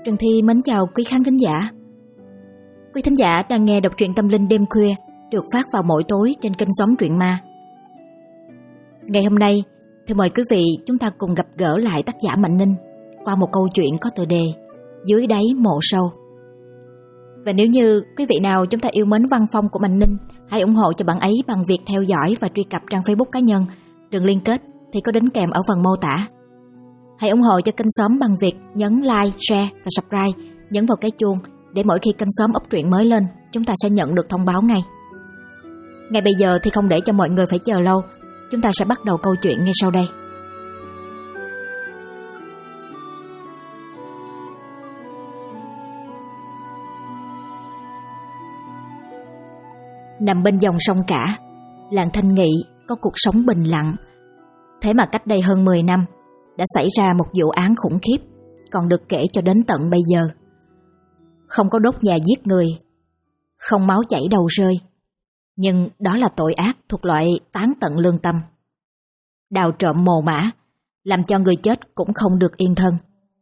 Trần Thi mến chào quý khán thính giả. Quý thính giả đang nghe đọc truyện tâm linh đêm khuya được phát vào mỗi tối trên kênh Xóm Truyện Ma. Ngày hôm nay thì mời quý vị chúng ta cùng gặp gỡ lại tác giả Mạnh Ninh qua một câu chuyện có tựa đề Dưới đáy mộ sâu. Và nếu như quý vị nào chúng ta yêu mến văn phong của Mạnh Ninh, hãy ủng hộ cho bạn ấy bằng việc theo dõi và truy cập trang Facebook cá nhân. Đường liên kết thì có đính kèm ở phần mô tả. Hãy ủng hộ cho kênh Xóm bằng việc nhấn like, share và subscribe, nhấn vào cái chuông để mỗi khi kênh Xóm up truyện mới lên, chúng ta sẽ nhận được thông báo ngay. Ngay bây giờ thì không để cho mọi người phải chờ lâu, chúng ta sẽ bắt đầu câu chuyện ngay sau đây. Nằm bên dòng sông Cả, làng Thanh Nghị có cuộc sống bình lặng. Thế mà cách đây hơn 10 năm đã xảy ra một vụ án khủng khiếp, còn được kể cho đến tận bây giờ. Không có đốt nhà giết người, không máu chảy đầu rơi, nhưng đó là tội ác thuộc loại tán tận lương tâm. Đào trộm mồ mả, làm cho người chết cũng không được yên thân.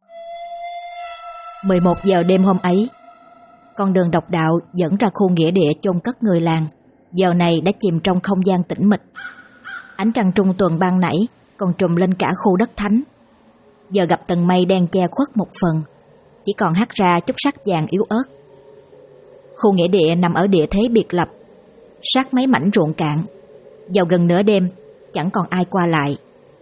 11 giờ đêm hôm ấy, con đường độc đạo dẫn ra khu nghĩa địa chôn cất người làng giờ này đã chìm trong không gian tĩnh mịch. Ánh trăng trung tuần ban nãy còn trùm lên cả khu đất thánh, giờ gặp tầng mây đen che khuất một phần, chỉ còn hắt ra chút sắc vàng yếu ớt. Khu nghĩa địa nằm ở địa thế biệt lập, sát mấy mảnh ruộng cạn. Vào gần nửa đêm chẳng còn ai qua lại.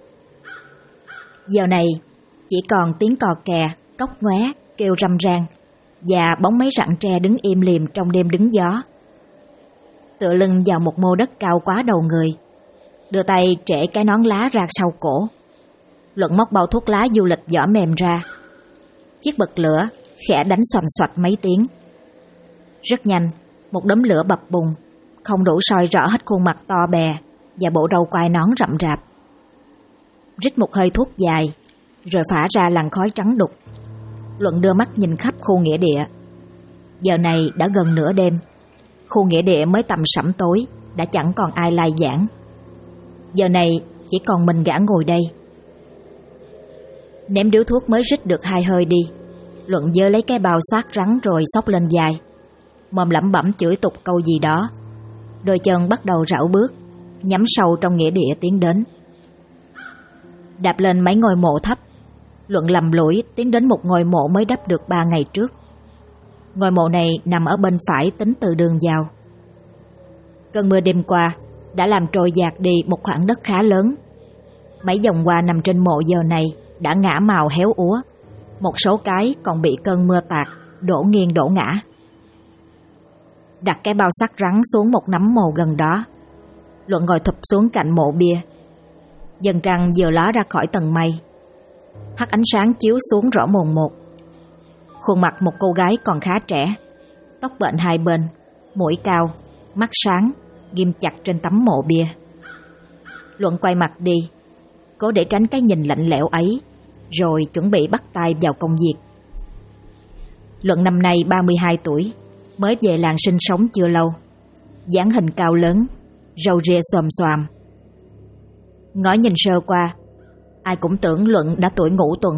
Giờ này chỉ còn tiếng cò kè, cóc ngoé kêu râm ran và bóng mấy rặng tre đứng im lìm trong đêm đứng gió. Tựa lưng vào một mô đất cao quá đầu người, đưa tay trễ cái nón lá ra sau cổ. Luận móc bao thuốc lá du lịch vỏ mềm ra. Chiếc bật lửa khẽ đánh xoành xoạch mấy tiếng. Rất nhanh, một đốm lửa bập bùng, không đủ soi rõ hết khuôn mặt to bè và bộ râu quai nón rậm rạp. Rít một hơi thuốc dài, rồi phả ra làn khói trắng đục. Luận đưa mắt nhìn khắp khu nghĩa địa. Giờ này đã gần nửa đêm, khu nghĩa địa mới tầm sẫm tối, đã chẳng còn ai lai vãng. Giờ này chỉ còn mình gã ngồi đây. Ném điếu thuốc mới rít được 2 hơi đi, Luận giơ lấy cái bao xác rắn rồi xốc lên vai, mồm lẩm bẩm chửi tục câu gì đó. Đôi chân bắt đầu rảo bước, nhắm sâu trong nghĩa địa tiến đến. Đạp lên mấy ngôi mộ thấp, Luận lầm lũi tiến đến một ngôi mộ mới đắp được 3 ngày trước. Ngôi mộ này nằm ở bên phải tính từ đường vào. Cơn mưa đêm qua đã làm trôi dạt đi một khoảng đất khá lớn. Mấy dòng hoa nằm trên mộ giờ này đã ngã màu héo úa, một số cái còn bị cơn mưa tạt đổ nghiêng đổ ngã. Đặt cái bao sắt rắn xuống một nắm mồ gần đó, Luận ngồi thụp xuống cạnh mộ bia. Dần trăng vừa ló ra khỏi tầng mây, hắt ánh sáng chiếu xuống rõ mồn một. Khuôn mặt một cô gái còn khá trẻ, tóc bệnh hai bên, mũi cao, mắt sáng, ghim chặt trên tấm mộ bia. Luận quay mặt đi, cố để tránh cái nhìn lạnh lẽo ấy, rồi chuẩn bị bắt tay vào công việc. Luận năm nay 32 tuổi, mới về làng sinh sống chưa lâu. dáng hình cao lớn, râu ria xòm xoàm. Ngó nhìn sơ qua, ai cũng tưởng Luận đã tuổi ngũ tuần.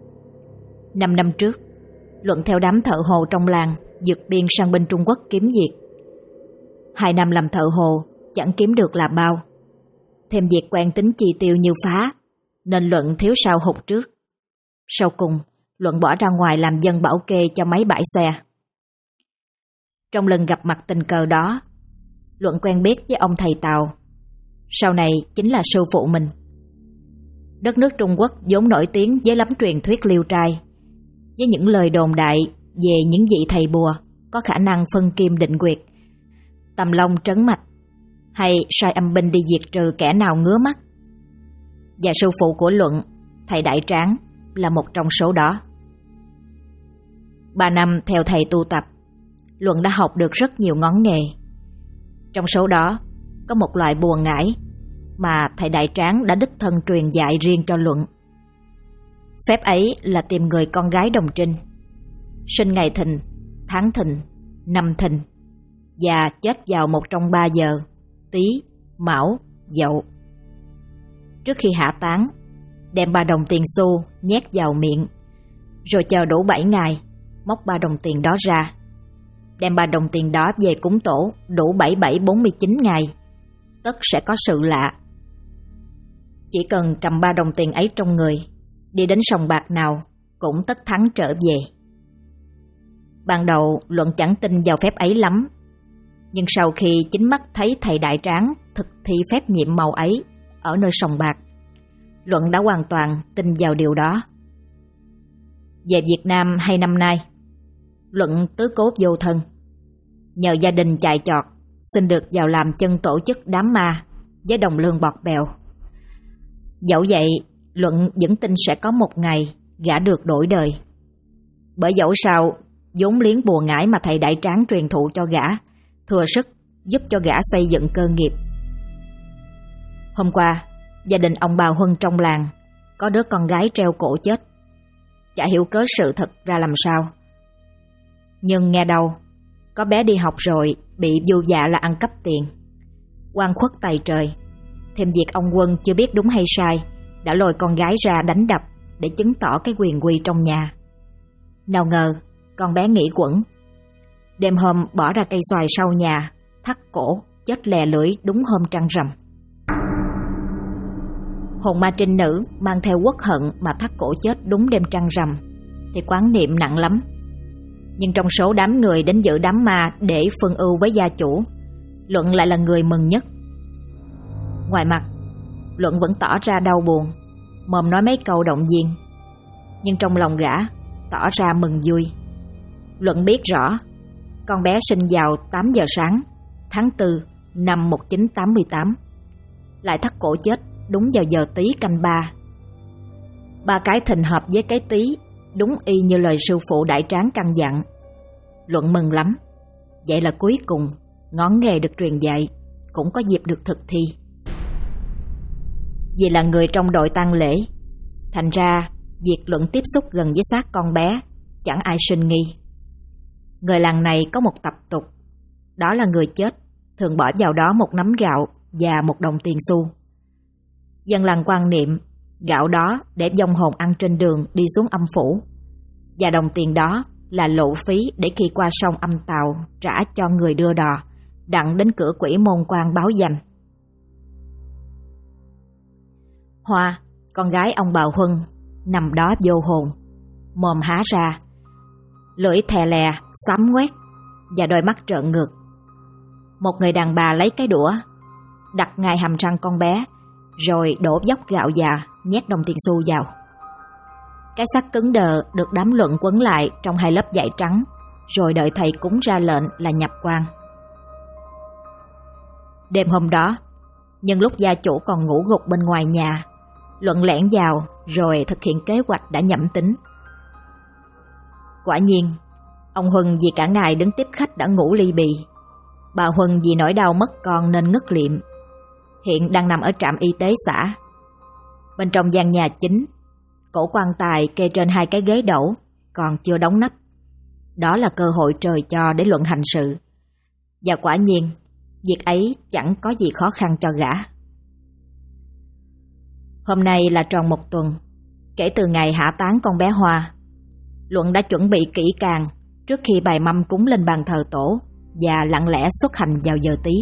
5 năm trước, Luận theo đám thợ hồ trong làng vượt biên sang bên Trung Quốc kiếm việc. 2 năm làm thợ hồ chẳng kiếm được là bao. Thêm việc quen tính chi tiêu như phá, nên Luận thiếu sao hụt trước. Sau cùng, Luận bỏ ra ngoài làm dân bảo kê cho mấy bãi xe. Trong lần gặp mặt tình cờ đó, Luận quen biết với ông thầy Tàu, sau này chính là sư phụ mình. Đất nước Trung Quốc vốn nổi tiếng với lắm truyền thuyết liêu trai, với những lời đồn đại về những vị thầy bùa có khả năng phân kim định quyệt, tầm long trấn mạch, hay sai âm binh đi diệt trừ kẻ nào ngứa mắt. Và sư phụ của Luận, thầy Đại Tráng, là một trong số đó. 3 năm theo thầy tu tập, Luận đã học được rất nhiều ngón nghề. Trong số đó có một loại bùa ngải mà thầy Đại Tráng đã đích thân truyền dạy riêng cho Luận. Phép ấy là tìm người con gái đồng trinh, sinh ngày thìn, tháng thìn, năm thìn, và chết vào một trong 3 giờ, Tý, Mão, Dậu. Trước khi hạ táng, đem 3 đồng tiền xu nhét vào miệng, rồi chờ đủ 7 ngày móc 3 đồng tiền đó ra, đem 3 đồng tiền đó về cúng tổ đủ 7749 ngày, tất sẽ có sự lạ. Chỉ cần cầm 3 đồng tiền ấy trong người, đi đến sòng bạc nào cũng tất thắng trở về. Ban đầu Luận chẳng tin vào phép ấy lắm, nhưng sau khi chính mắt thấy thầy Đại Tráng thực thi phép nhiệm màu ấy ở nơi sòng bạc, Luận đã hoàn toàn tin vào điều đó. Về Việt Nam 2 năm nay, Luận tứ cố vô thân, nhờ gia đình chạy chọt xin được vào làm chân tổ chức đám ma với đồng lương bọt bèo. Dẫu vậy, Luận vẫn tin sẽ có một ngày gã được đổi đời. Bởi dẫu sao, vốn liếng bùa ngải mà thầy Đại Tráng truyền thụ cho gã thừa sức giúp cho gã xây dựng cơ nghiệp. Hôm qua, gia đình ông bà Huân trong làng có đứa con gái treo cổ chết. Chả hiểu cớ sự thật ra làm sao, nhưng nghe đâu có bé đi học rồi bị vu dạ là ăn cắp tiền. Oan khuất tày trời. Thêm việc ông Quân chưa biết đúng hay sai đã lôi con gái ra đánh đập để chứng tỏ cái quyền quy trong nhà. Nào ngờ con bé nghĩ quẩn, đêm hôm bỏ ra cây xoài sau nhà, thắt cổ chết lè lưỡi đúng hôm trăng rằm. Hồn ma trinh nữ mang theo uất hận mà thắt cổ chết đúng đêm trăng rằm thì quán niệm nặng lắm. Nhưng trong số đám người đến dự đám ma để phân ưu với gia chủ, Luận lại là người mừng nhất. Ngoài mặt, Luận vẫn tỏ ra đau buồn, mồm nói mấy câu động viên, nhưng trong lòng gã tỏ ra mừng vui. Luận biết rõ con bé sinh vào 8 giờ sáng tháng 4 năm 1988, lại thắt cổ chết đúng vào giờ Tý canh 3. 3 cái thìn hợp với cái Tý, đúng y như lời sư phụ Đại Tráng căn dặn. Luận mừng lắm. Vậy là cuối cùng ngón nghề được truyền dạy cũng có dịp được thực thi. Vì là người trong đội tang lễ, thành ra việc Luận tiếp xúc gần với xác con bé chẳng ai sinh nghi. Người làng này có một tập tục, đó là người chết thường bỏ vào đó một nắm gạo và 1 đồng tiền xu. Dân làng quan niệm gạo đó để vong hồn ăn trên đường đi xuống âm phủ, và đồng tiền đó là lộ phí để khi qua sông Âm Tàu trả cho người đưa đò đặng đến cửa quỷ môn quan báo danh. Hoa, con gái ông bà Huân, nằm đó vô hồn, mồm há ra, lưỡi thè lè, xám ngoét và đôi mắt trợn ngược. Một người đàn bà lấy cái đũa đặt ngay hàm răng con bé, rồi đổ dốc gạo già nhét đồng tiền xu vào. Cái xác cứng đờ được đám Luận quấn lại trong 2 lớp vải trắng, rồi đợi thầy cúng ra lệnh là nhập quan. Đêm hôm đó, nhân lúc gia chủ còn ngủ gục bên ngoài nhà, Luận lẻn vào rồi thực hiện kế hoạch đã nhẩm tính. Quả nhiên, ông Huân vì cả ngày đứng tiếp khách đã ngủ ly bì. Bà Huân vì nỗi đau mất con nên ngất liệm, hiện đang nằm ở trạm y tế xã. Bên trong gian nhà chính, cổ quan tài kê trên 2 cái ghế đẩu còn chưa đóng nắp. Đó là cơ hội trời cho để Luận hành sự. Và quả nhiên, việc ấy chẳng có gì khó khăn cho gã. Hôm nay là tròn 1 tuần kể từ ngày hạ táng con bé Hoa. Luận đã chuẩn bị kỹ càng trước khi bày mâm cúng lên bàn thờ tổ và lặng lẽ xuất hành vào giờ Tý.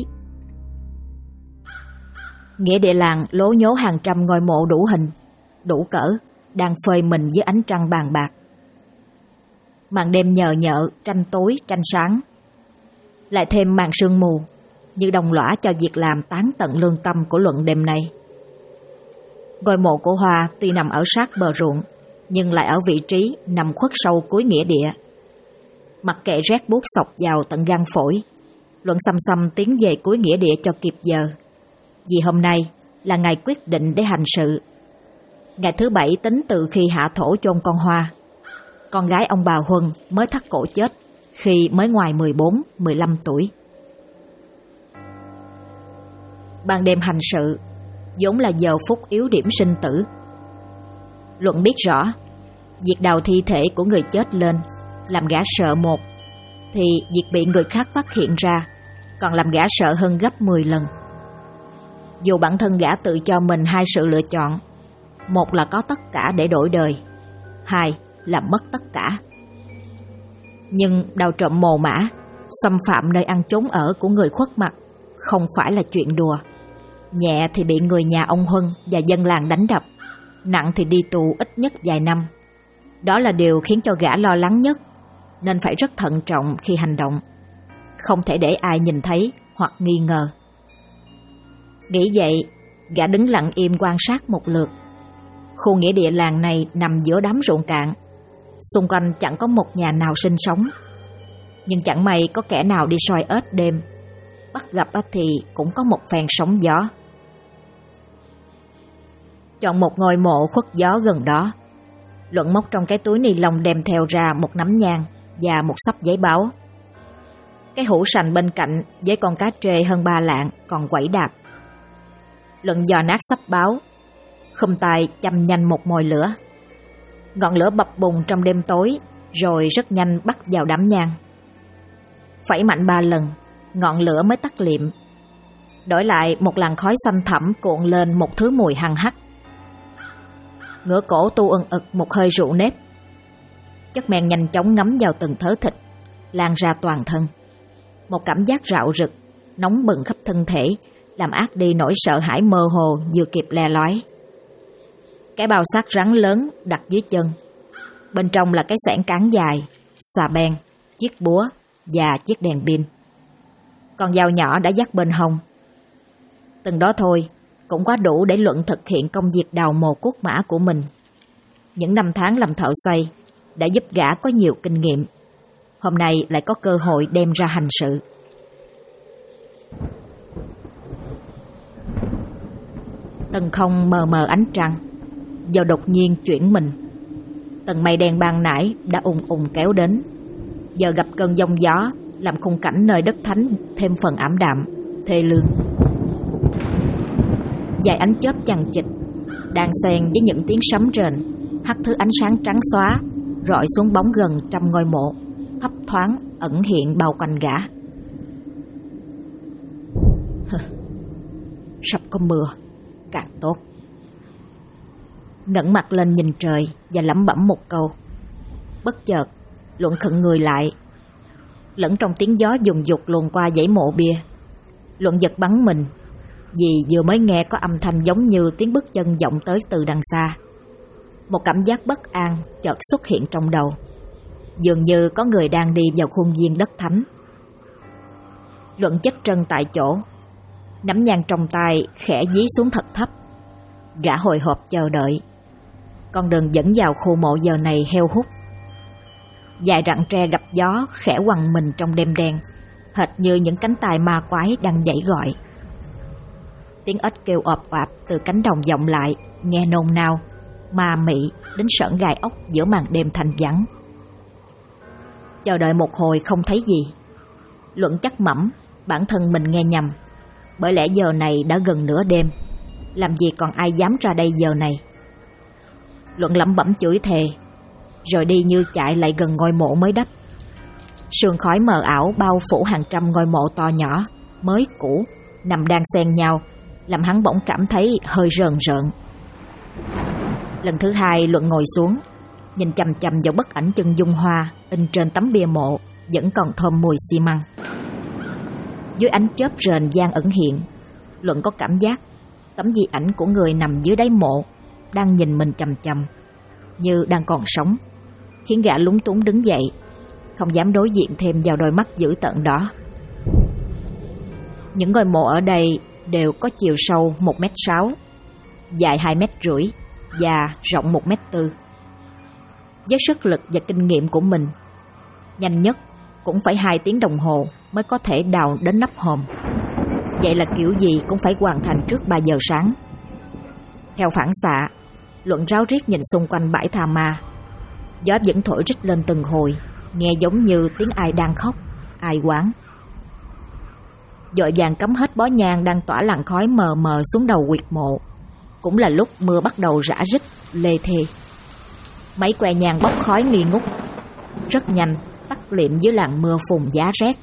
Nghĩa địa làng lố nhố hàng trăm ngôi mộ đủ hình, đủ cỡ đang phơi mình dưới ánh trăng bàn bạc. Màn đêm nhờ nhợ, tranh tối tranh sáng, lại thêm màn sương mù như đồng lõa cho việc làm tán tận lương tâm của Luận đêm nay. Ngôi mộ của Hoa tuy nằm ở sát bờ ruộng, nhưng lại ở vị trí nằm khuất sâu cuối nghĩa địa. Mặc kệ rét buốt xộc vào tận gan phổi, Luận xăm xăm tiến về cuối nghĩa địa cho kịp giờ. Vì hôm nay là ngày quyết định để hành sự. Ngày thứ 7 tính từ khi hạ thổ chôn con Hoa. Con gái ông bà Huân mới thắt cổ chết khi mới ngoài 14-15 tuổi. Ban đêm hành sự vốn là giờ phút yếu điểm sinh tử. Luận biết rõ, việc đào thi thể của người chết lên làm gã sợ một, thì việc bị người khác phát hiện ra còn làm gã sợ hơn gấp 10 lần. Dù bản thân gã tự cho mình 2 sự lựa chọn, một là có tất cả để đổi đời, 2 là mất tất cả. Nhưng đào trộm mồ mã, xâm phạm nơi ăn trốn ở của người khuất mặt không phải là chuyện đùa. Nhẹ thì bị người nhà ông Huân và dân làng đánh đập, nặng thì đi tù ít nhất vài năm. Đó là điều khiến cho gã lo lắng nhất, nên phải rất thận trọng khi hành động, không thể để ai nhìn thấy hoặc nghi ngờ. Nghĩ vậy, gã đứng lặng im quan sát một lượt. Khu nghĩa địa làng này nằm giữa đám ruộng cạn, xung quanh chẳng có một nhà nào sinh sống. Nhưng chẳng may có kẻ nào đi soi ếch đêm, bắt gặp thì cũng có một phen sóng gió. Chọn một ngôi mộ khuất gió gần đó, Luận móc trong cái túi ni lông đem theo ra một nắm nhang và một xấp giấy báo. Cái hũ sành bên cạnh với con cá trê hơn 3 lạng còn quẩy đạp. Luận dò nát xấp báo, khum tay châm nhanh một mồi lửa. Ngọn lửa bập bùng trong đêm tối, rồi rất nhanh bắt vào đám nhang. Phẩy mạnh 3 lần, ngọn lửa mới tắt liệm. Đổi lại một làn khói xanh thẳm cuộn lên một thứ mùi hăng hắc. Ngửa cổ tu ưng ực một hơi rượu nếp. Chất men nhanh chóng ngấm vào từng thớ thịt, lan ra toàn thân. Một cảm giác rạo rực, nóng bừng khắp thân thể, làm át đi nỗi sợ hãi mơ hồ vừa kịp le lói. Cái bao xác rắn lớn đặt dưới chân. Bên trong là cái xẻng cán dài, xà beng, chiếc búa và chiếc đèn pin. Con dao nhỏ đã dắt bên hông. Từng đó thôi cũng quá đủ để Luận thực hiện công việc đào mồ cuốc mã của mình. Những năm tháng làm thợ xây đã giúp gã có nhiều kinh nghiệm. Hôm nay lại có cơ hội đem ra hành sự. Tầng không mờ mờ ánh trăng, giờ đột nhiên chuyển mình. Tầng mây đen ban nãy đã ùng ùng kéo đến, giờ gặp cơn giông gió làm khung cảnh nơi đất thánh thêm phần ảm đạm, thê lương. Vài ánh chớp chằng chịt đang xen với những tiếng sấm rền hắt thứ ánh sáng trắng xóa rọi xuống bóng gần trăm ngôi mộ thấp thoáng ẩn hiện bao quanh gã. Sắp có mưa, càng tốt. Ngẩng mặt lên nhìn trời và lẩm bẩm một câu. Bất chợt Luận khựng người lại. Lẫn trong tiếng gió dùng dục luồn qua dãy mộ bia, Luận giật bắn mình vì vừa mới nghe có âm thanh giống như tiếng bước chân vọng tới từ đằng xa. Một cảm giác bất an chợt xuất hiện trong đầu, dường như có người đang đi vào khuôn viên đất thánh. Luận chết trân tại chỗ, nắm nhang trong tay khẽ dí xuống thật thấp. Gã hồi hộp chờ đợi. Con đường dẫn vào khu mộ giờ này heo hút. Vài rặng tre gặp gió khẽ quằn mình trong đêm đen, hệt như những cánh tay ma quái đang giãy gọi. Tiếng ếch kêu ọp oạp từ cánh đồng vọng lại, nghe nôn nao, ma mị đến sởn gai ốc giữa màn đêm thanh vắng. Chờ đợi một hồi không thấy gì, Luận chắc mẩm bản thân mình nghe nhầm, bởi lẽ giờ này đã gần nửa đêm, làm gì còn ai dám ra đây giờ này. Luận lẩm bẩm chửi thề, rồi đi như chạy lại gần ngôi mộ mới đắp. Sương khói mờ ảo bao phủ hàng trăm ngôi mộ to nhỏ, mới cũ, nằm đan xen nhau, làm hắn bỗng cảm thấy hơi rờn rợn. Lần thứ hai Luận ngồi xuống, nhìn chằm chằm vào bức ảnh chân dung hoa in trên tấm bia mộ vẫn còn thơm mùi xi măng. Dưới ánh chớp rền vang ẩn hiện, Luận có cảm giác tấm di ảnh của người nằm dưới đáy mộ đang nhìn mình chằm chằm, như đang còn sống, khiến gã lúng túng đứng dậy, không dám đối diện thêm vào đôi mắt dữ tợn đó. Những ngôi mộ ở đây đều có chiều sâu 1m6, dài 2,5 m và rộng 1m4. Với sức lực và kinh nghiệm của mình, nhanh nhất cũng phải 2 tiếng đồng hồ mới có thể đào đến nắp hòm. Vậy là kiểu gì cũng phải hoàn thành trước 3 giờ sáng. Theo phản xạ, Luận ráo riết nhìn xung quanh bãi tha ma. Gió vẫn thổi rít lên từng hồi, nghe giống như tiếng ai đang khóc, ai oán. Vội vàng cắm hết bó nhang đang tỏa làn khói mờ mờ xuống đầu huyệt mộ. Cũng là lúc mưa bắt đầu rã rít, lê thê. Mấy que nhang bốc khói nghi ngút, rất nhanh tắt liệm dưới làn mưa phùn giá rét.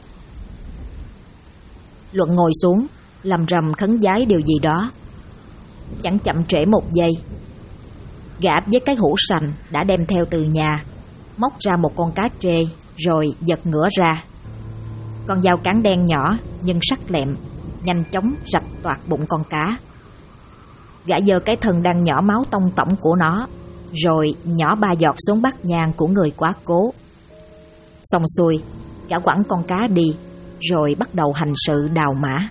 Luận ngồi xuống, lầm rầm khấn vái điều gì đó. Chẳng chậm trễ một giây, gã với cái hũ sành đã đem theo từ nhà móc ra một con cá trê rồi giật ngửa ra. Con dao cán đen nhỏ nhưng sắc lẹm nhanh chóng rạch toạc bụng con cá. Gã giơ cái thân đang nhỏ máu tông tổng của nó, rồi nhỏ 3 giọt xuống bát nhang của người quá cố. Xong xuôi, gã quẳng con cá đi, rồi bắt đầu hành sự đào mã.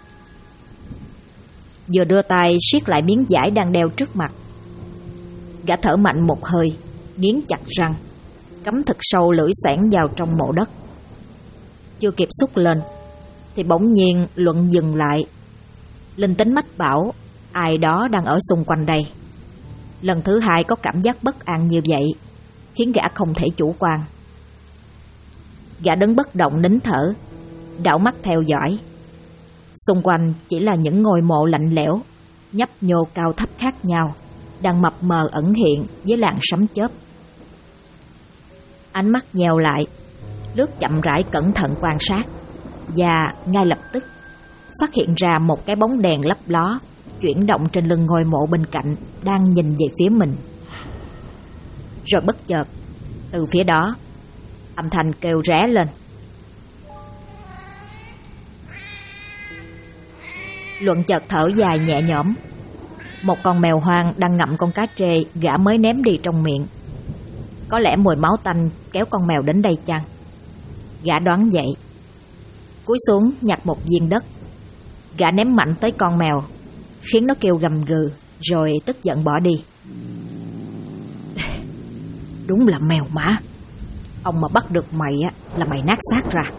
Vừa đưa tay siết lại miếng vải đang đeo trước mặt, gã thở mạnh một hơi, nghiến chặt răng, cắm thật sâu lưỡi xẻng vào trong mộ đất. Chưa kịp xúc lên thì bỗng nhiên Luận dừng lại. Linh tính mách bảo ai đó đang ở xung quanh đây. Lần thứ hai có cảm giác bất an như vậy khiến gã không thể chủ quan. Gã đứng bất động nín thở, đảo mắt theo dõi. Xung quanh chỉ là những ngôi mộ lạnh lẽo, nhấp nhô cao thấp khác nhau, đang mập mờ ẩn hiện với làn sấm chớp. Ánh mắt nheo lại, lướt chậm rãi cẩn thận quan sát, và ngay lập tức phát hiện ra một cái bóng đèn lấp ló chuyển động trên lưng ngôi mộ bên cạnh, đang nhìn về phía mình. Rồi bất chợt, từ phía đó, âm thanh kêu ré lên. Luận chợt thở dài nhẹ nhõm. Một con mèo hoang đang ngậm con cá trê gã mới ném đi trong miệng. Có lẽ mùi máu tanh kéo con mèo đến đây chăng? Gã đoán vậy. Cúi xuống nhặt một viên đất, gã ném mạnh tới con mèo, khiến nó kêu gầm gừ, rồi tức giận bỏ đi. Đúng là mèo mã. Ông mà bắt được mày á là mày nát xác ra.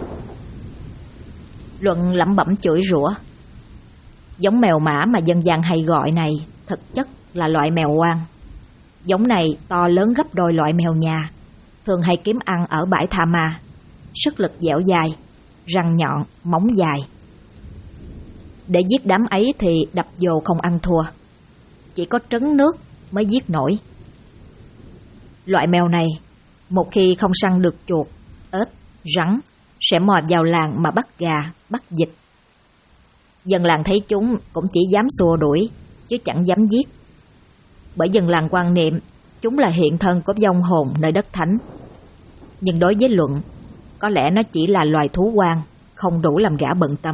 Luận lẩm bẩm chửi rủa. Giống mèo mã mà dân gian hay gọi này thực chất là loại mèo hoang. Giống này to lớn gấp đôi loại mèo nhà, thường hay kiếm ăn ở bãi tha ma. Sức lực dẻo dai, răng nhọn, móng dài. Để giết đám ấy thì đập dồ không ăn thua, chỉ có trấn nước mới giết nổi. Loại mèo này một khi không săn được chuột, ếch, rắn sẽ mò vào làng mà bắt gà, bắt vịt. Dân làng thấy chúng cũng chỉ dám xua đuổi chứ chẳng dám giết, bởi dân làng quan niệm chúng là hiện thân của vong hồn nơi đất thánh. Nhưng đối với Luận, có lẽ nó chỉ là loài thú hoang, không đủ làm gã bận tâm.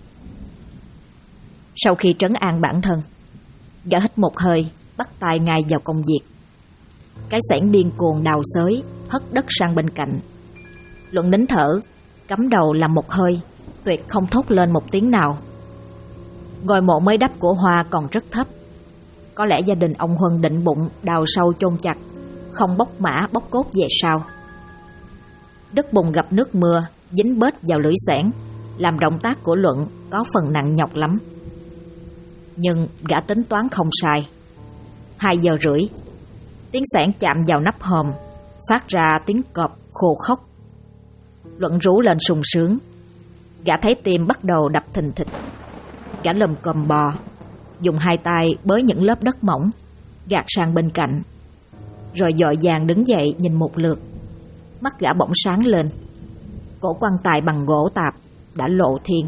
Sau khi trấn an bản thân, gã hít một hơi, bắt tay ngay vào công việc. Cái xẻng điên cuồng đào xới, hất đất sang bên cạnh. Luận nín thở, cắm đầu làm một hơi, tuyệt không thốt lên một tiếng nào. Ngôi mộ mới đắp của Hoa còn rất thấp. Có lẽ gia đình ông Huân định bụng đào sâu chôn chặt, không bóc mã bóc cốt về sau. Đất bùn gặp nước mưa dính bết vào lưỡi xẻng, làm động tác của Luận có phần nặng nhọc lắm. Nhưng gã tính toán không sai. 2 giờ rưỡi, tiếng xẻng chạm vào nắp hòm, phát ra tiếng cọp khô khốc. Luận rú lên sung sướng. Gã thấy tim bắt đầu đập thình thịch. Gã lầm còm bò, dùng 2 tay bới những lớp đất mỏng, gạt sang bên cạnh, rồi vội vàng đứng dậy nhìn một lượt. Mắt gã bỗng sáng lên. Cổ quan tài bằng gỗ tạp đã lộ thiên.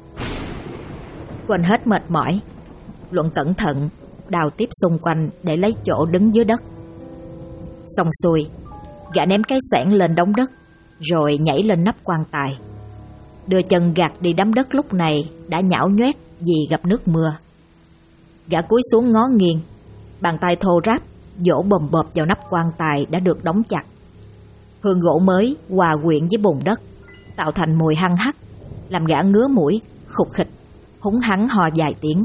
Quên hết mệt mỏi, Luận cẩn thận đào tiếp xung quanh để lấy chỗ đứng dưới đất. Xong xuôi, gã ném cái xẻng lên đống đất, rồi nhảy lên nắp quan tài, đưa chân gạt đi đám đất lúc này đã nhão nhoét vì gặp nước mưa. Gã cúi xuống ngó nghiêng, bàn tay thô ráp vỗ bồm bộp vào nắp quan tài đã được đóng chặt. Hương gỗ mới hòa quyện với bùn đất, tạo thành mùi hăng hắc, làm gã ngứa mũi, khục khịch, húng hắng ho vài tiếng.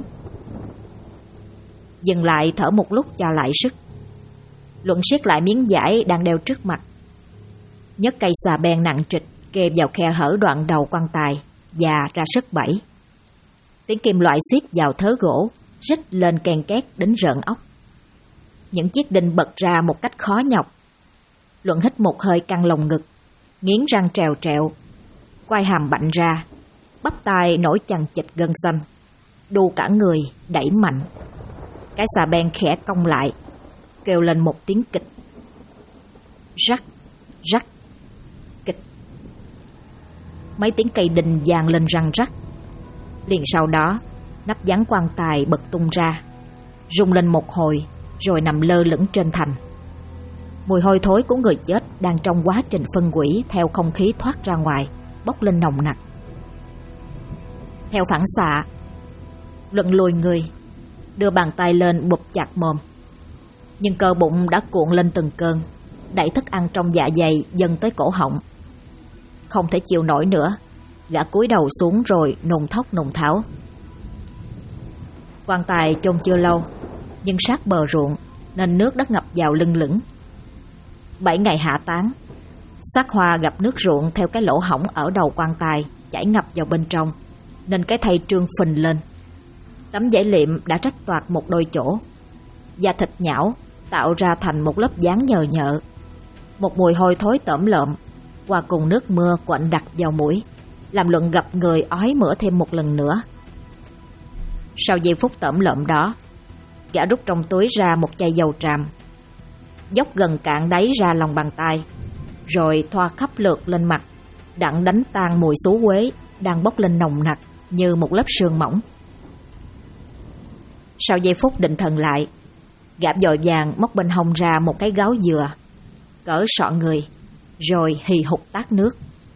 Dừng lại thở một lúc cho lại sức. Luận siết lại miếng vải đang đeo trước mặt, nhấc cây xà beng nặng trịch kê vào khe hở đoạn đầu quan tài và ra sức bẩy. Tiếng kim loại xiết vào thớ gỗ rít lên ken két đến rợn óc. Những chiếc đinh bật ra một cách khó nhọc. Luận hít một hơi căng lồng ngực, nghiến răng trèo trẹo, quai hàm bạnh ra, bắp tay nổi chằng chịt gân xanh, đu cả người đẩy mạnh. Cái xà beng khẽ cong lại, kêu lên một tiếng kịch. Rắc, rắc, kịch. Mấy tiếng cây đinh vang lên răng rắc. Liền sau đó, nắp gián quan tài bật tung ra, rung lên một hồi, rồi nằm lơ lửng trên thành. Mùi hôi thối của người chết đang trong quá trình phân hủy theo không khí thoát ra ngoài, bốc lên nồng nặc. Theo phản xạ, Luận lùi người, đưa bàn tay lên bụp chặt mồm. Nhưng cơ bụng đã cuộn lên từng cơn, đẩy thức ăn trong dạ dày dần tới cổ họng. Không thể chịu nổi nữa, gã cúi đầu xuống rồi nôn thốc nôn tháo. Quan tài chôn chưa lâu, nhưng sát bờ ruộng nên nước đã ngập vào lưng lửng. 7 ngày hạ táng, xác Hoa gặp nước ruộng theo cái lỗ hổng ở đầu quan tài chảy ngập vào bên trong, nên cái thây trương phình lên. Tấm giấy liệm đã rách toạc một đôi chỗ, da thịt nhão tạo ra thành một lớp dán nhờ nhợ. Một mùi hôi thối tởm lợm qua cùng nước mưa quạnh đặc vào mũi, làm Luận gặp người ói mửa thêm một lần nữa. Sau giây phút tởm lợm đó, gã rút trong túi ra một chai dầu tràm, dốc gần cạn đáy ra lòng bàn tay, rồi thoa khắp lượt lên mặt, đặng đánh tan mùi xú quế đang bốc lên nồng nặc như một lớp sương mỏng. Sau giây phút định thần lại, gã vội vàng móc bên hông ra một cái gáo dừa cỡ sọ người, rồi hì hục tát nước.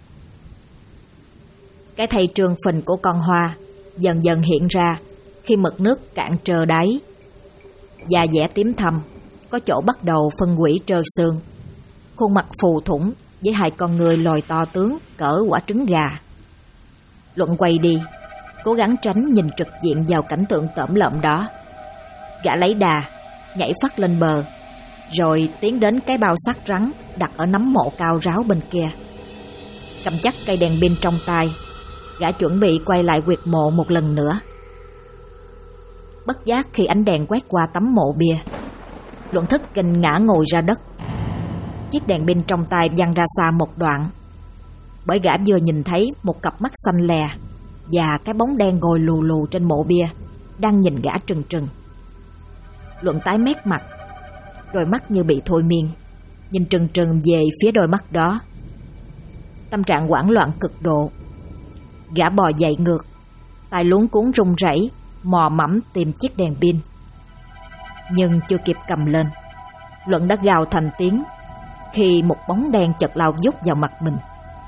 Cái thây trương phình của con Hoa dần dần hiện ra khi mực nước cạn trơ đáy. Da dẻ tím thâm, có chỗ bắt đầu phân hủy trơ xương. Khuôn mặt phù thủng với 2 con người lồi to tướng cỡ quả trứng gà. Luận quay đi, cố gắng tránh nhìn trực diện vào cảnh tượng tởm lợm đó. Gã lấy đà, nhảy phắt lên bờ, rồi tiến đến cái bao xác rắn đặt ở nấm mộ cao ráo bên kia. Cầm chắc cây đèn pin trong tay, gã chuẩn bị quay lại huyệt mộ một lần nữa. Bất giác khi ánh đèn quét qua tấm mộ bia, Luận thất kinh ngã ngồi ra đất. Chiếc đèn pin trong tay văng ra xa một đoạn, bởi gã vừa nhìn thấy một cặp mắt xanh lè và cái bóng đen ngồi lù lù trên mộ bia đang nhìn gã trừng trừng. Luận tái mét mặt, đôi mắt như bị thôi miên, nhìn trừng trừng về phía đôi mắt đó. Tâm trạng hoảng loạn cực độ, gã bò dậy ngược, tay luống cuống run rẩy mò mẫm tìm chiếc đèn pin. Nhưng chưa kịp cầm lên, Luận đã gào thành tiếng khi một bóng đen chợt lao vút vào mặt mình.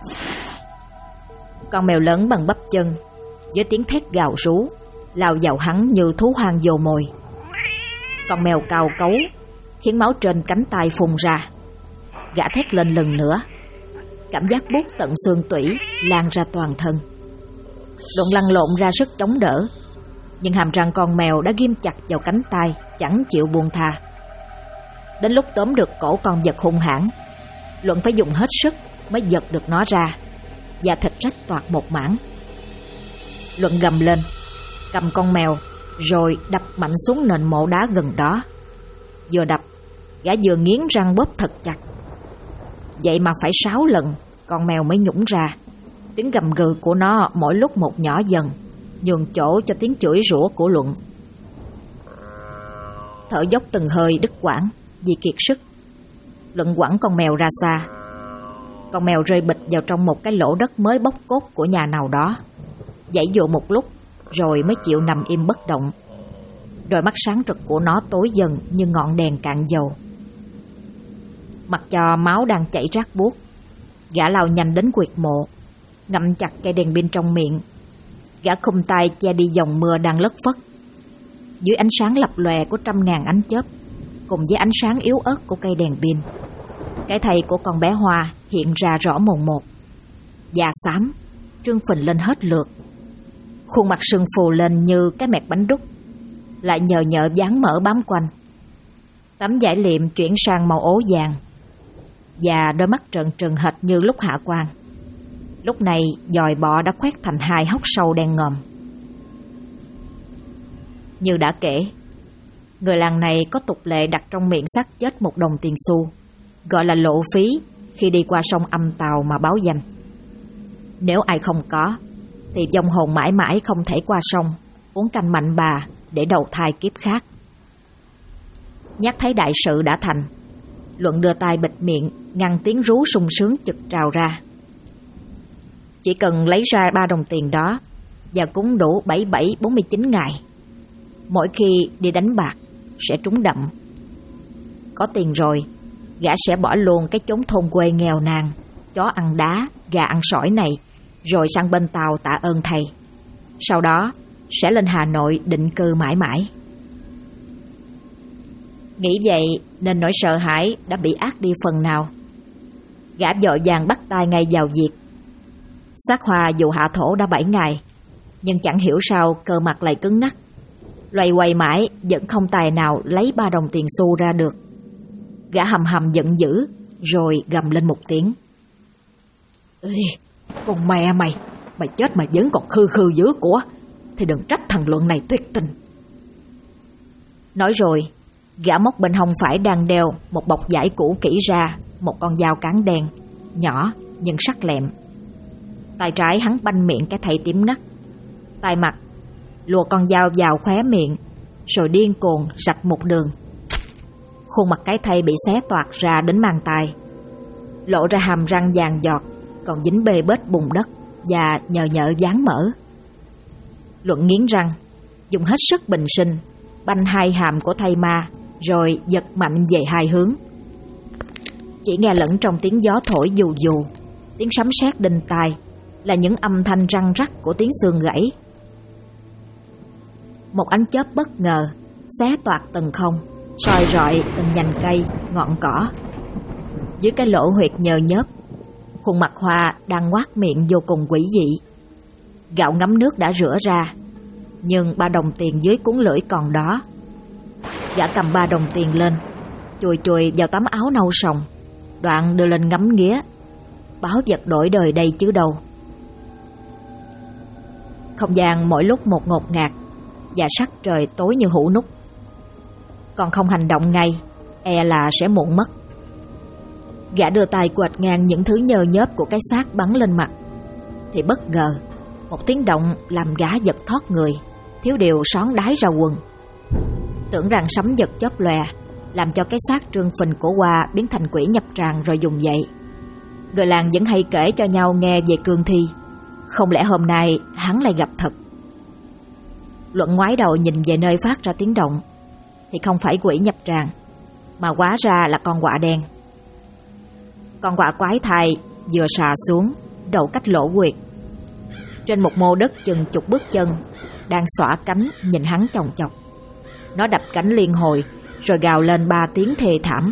Con mèo lớn bằng bắp chân với tiếng thét gào rú lao vào hắn như thú hoang vồ mồi. Con mèo cào cấu khiến máu trên cánh tay phun ra. Gã thét lên lần nữa, cảm giác buốt tận xương tủy lan ra toàn thân. Luận lăn lộn ra sức chống đỡ, nhưng hàm răng con mèo đã ghim chặt vào cánh tay, chẳng chịu buông tha. Đến lúc tóm được cổ con vật hung hãn, Luận phải dùng hết sức mới giật được nó ra, da thịt rách toạc một mảng. Luận gầm lên, cầm con mèo rồi đập mạnh xuống nền mộ đá gần đó. Vừa đập, gã vừa nghiến răng bóp thật chặt. Vậy mà phải 6 lần con mèo mới nhũng ra. Tiếng gầm gừ của nó mỗi lúc một nhỏ dần, nhường chỗ cho tiếng chửi rủa của Luận. Thở dốc từng hơi đứt quãng vì kiệt sức, Luận quẳng con mèo ra xa. Con mèo rơi bịch vào trong một cái lỗ đất mới bóc cốt của nhà nào đó, giãy dụa một lúc rồi mới chịu nằm im bất động. Đôi mắt sáng rực của nó tối dần như ngọn đèn cạn dầu. Mặc cho máu đang chảy rát buốt, gã lao nhanh đến huyệt mộ, ngậm chặt cây đèn pin trong miệng. Gã khum tay che đi dòng mưa đang lất phất. Dưới ánh sáng lập lòe của trăm ngàn ánh chớp, cùng với ánh sáng yếu ớt của cây đèn pin, cái thây của con bé Hoa hiện ra rõ mồn một. Da xám trương phình lên hết lượt, khuôn mặt sưng phù lên như cái mẹt bánh đúc, lại nhờ nhợ dáng mỡ bám quanh. Tấm vải liệm chuyển sang màu ố vàng, và đôi mắt trợn trừng hệt như lúc hạ quan. Lúc này dòi bọ đã khoét thành 2 hốc sâu đen ngòm. Như đã kể, người làng này có tục lệ đặt trong miệng xác chết 1 đồng tiền xu, gọi là lộ phí khi đi qua sông Âm Tàu mà báo danh. Nếu ai không có, thì vong hồn mãi mãi không thể qua sông uống canh mạnh bà để đầu thai kiếp khác. Nhắc thấy đại sự đã thành, Luận đưa tay bịt miệng ngăn tiếng rú sung sướng chực trào ra. Chỉ cần lấy ra 3 đồng tiền đó và cúng đủ 7749 ngày, mỗi khi đi đánh bạc sẽ trúng đậm. Có tiền rồi, gã sẽ bỏ luôn cái chốn thôn quê nghèo nàn, chó ăn đá, gà ăn sỏi này, rồi sang bên Tàu tạ ơn thầy. Sau đó sẽ lên Hà Nội định cư mãi mãi. Nghĩ vậy nên nỗi sợ hãi đã bị át đi phần nào. Gã vội vàng bắt tay ngay vào việc. Xác Hoa dù hạ thổ đã 7 ngày, nhưng chẳng hiểu sao cơ mặt lại cứng ngắc. Loay hoay mãi vẫn không tài nào lấy 3 đồng tiền xu ra được. Gã hầm hầm giận dữ, rồi gầm lên một tiếng. Ê, con mẹ mày, mày chết mà vẫn còn khư khư giữ của, thì đừng trách thằng Luận này tuyệt tình. Nói rồi, gã móc bên hông phải đang đeo một bọc vải cũ kỹ ra một con dao cán đen, nhỏ nhưng sắc lẹm. Tay trái hắn banh miệng cái thây tím ngắt. Tay mặt lùa con dao vào khóe miệng, rồi điên cuồng rạch một đường. Khuôn mặt cái thây bị xé toạc ra đến mang tai, lộ ra hàm răng vàng giọt còn dính bê bết bùn đất và nhờ nhợ dán mỡ. Luận nghiến răng, dùng hết sức bình sinh banh 2 hàm của thây ma, rồi giật mạnh về 2 hướng. Chỉ nghe lẫn trong tiếng gió thổi dù dù, tiếng sấm sét đinh tai là những âm thanh răng rắc của tiếng xương gãy. Một ánh chớp bất ngờ xé toạc tầng không, soi rọi từng nhành cây, ngọn cỏ. Dưới cái lỗ huyệt nhờ nhớp, khuôn mặt Hoa đang ngoác miệng vô cùng quỷ dị. Gạo ngấm nước đã rửa ra, nhưng 3 đồng tiền dưới cuốn lưỡi còn đó. Gã cầm 3 đồng tiền lên, chùi chùi vào tấm áo nâu sòng, đoạn đưa lên ngắm nghía. Báo vật đổi đời đây chứ đâu. Không gian mỗi lúc một ngột ngạt, và sắc trời tối như hũ nút. Còn không hành động ngay, e là sẽ muộn mất. Gã đưa tay quệt ngang những thứ nhơ nhớp của cái xác bắn lên mặt, thì bất ngờ một tiếng động làm gã giật thoát người, thiếu điều xón đái ra quần. Tưởng rằng sấm giật chớp lòe, làm cho cái xác trương phình của Hoa biến thành quỷ nhập tràng rồi dùng dậy. Người làng vẫn hay kể cho nhau nghe về cương thi, không lẽ hôm nay hắn lại gặp thật. Luận ngoái đầu nhìn về nơi phát ra tiếng động, thì không phải quỷ nhập tràng, mà hóa ra là con quạ đen. Con quạ quái thai vừa xà xuống, đậu cách lỗ huyệt. Trên một mô đất chừng chục bước chân, đang xõa cánh nhìn hắn chòng chọc. Nó đập cánh liên hồi, rồi gào lên 3 tiếng thê thảm.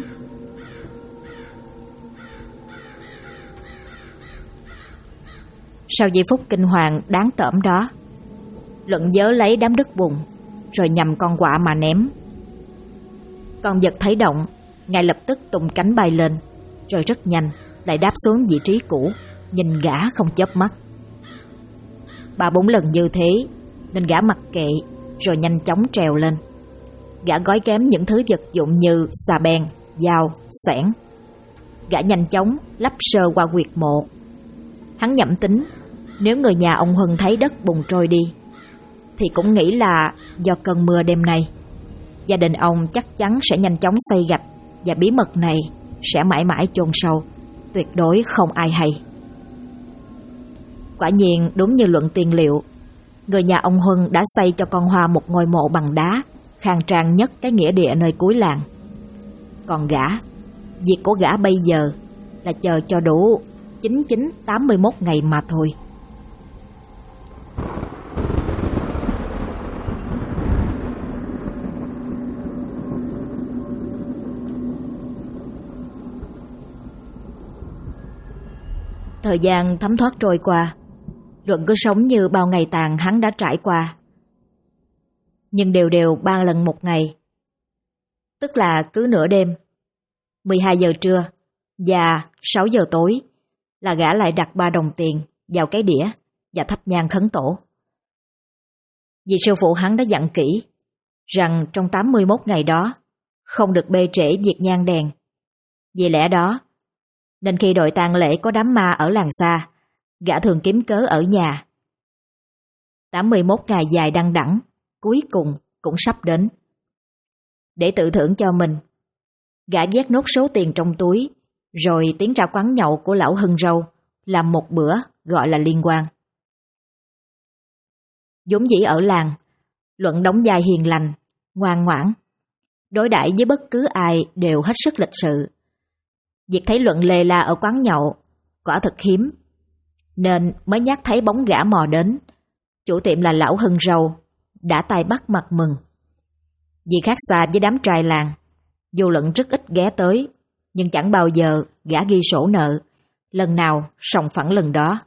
Sau giây phút kinh hoàng đáng tởm đó, Luận vớ lấy đám đất bùn, rồi nhằm con quạ mà ném. Con vật thấy động, ngay lập tức tung cánh bay lên, rồi rất nhanh lại đáp xuống vị trí cũ, nhìn gã không chớp mắt. 3-4 lần như thế nên gã mặc kệ, rồi nhanh chóng trèo lên. Gã gói ghém những thứ vật dụng như xà beng, dao, xẻng. Gã nhanh chóng lắp sơ qua huyệt mộ. Hắn nhẩm tính, nếu người nhà ông Huân thấy đất bùn trôi đi, thì cũng nghĩ là do cơn mưa đêm nay. Gia đình ông chắc chắn sẽ nhanh chóng xây gạch, và bí mật này sẽ mãi mãi chôn sâu, tuyệt đối không ai hay. Quả nhiên đúng như Luận tiên liệu, người nhà ông Huân đã xây cho con Hoa một ngôi mộ bằng đá, khang trang nhất cái nghĩa địa nơi cuối làng. Còn gã, việc của gã bây giờ là chờ cho đủ 81 ngày mà thôi. Thời gian thấm thoát trôi qua, Luận cứ sống như bao ngày tàn hắn đã trải qua. Nhưng đều đều 3 lần một ngày, tức là cứ nửa đêm, 12 giờ trưa và 6 giờ tối là gã lại đặt 3 đồng tiền vào cái đĩa và thắp nhang khấn tổ. Vì sư phụ hắn đã dặn kỹ rằng trong 81 ngày đó không được bê trễ việc nhang đèn. Vì lẽ đó nên khi đội tang lễ có đám ma ở làng xa, gã thường kiếm cớ ở nhà. 81 ngày dài đăng đẳng cuối cùng cũng sắp đến. Để tự thưởng cho mình, gã vét nốt số tiền trong túi, rồi tiến ra quán nhậu của lão Hân Râu làm một bữa gọi là liên quan. Vốn dĩ ở làng, Luận đóng vai hiền lành, ngoan ngoãn, đối đãi với bất cứ ai đều hết sức lịch sự, Việc thấy Luận lê la ở quán nhậu quả thật hiếm, nên mới nhát thấy bóng gã mò đến. Chủ tiệm là lão Hân Râu đã tay bắt mặt mừng. Vì khác xa với đám trai làng, dù Luận rất ít ghé tới, nhưng chẳng bao giờ gã ghi sổ nợ, lần nào sòng phẳng lần đó.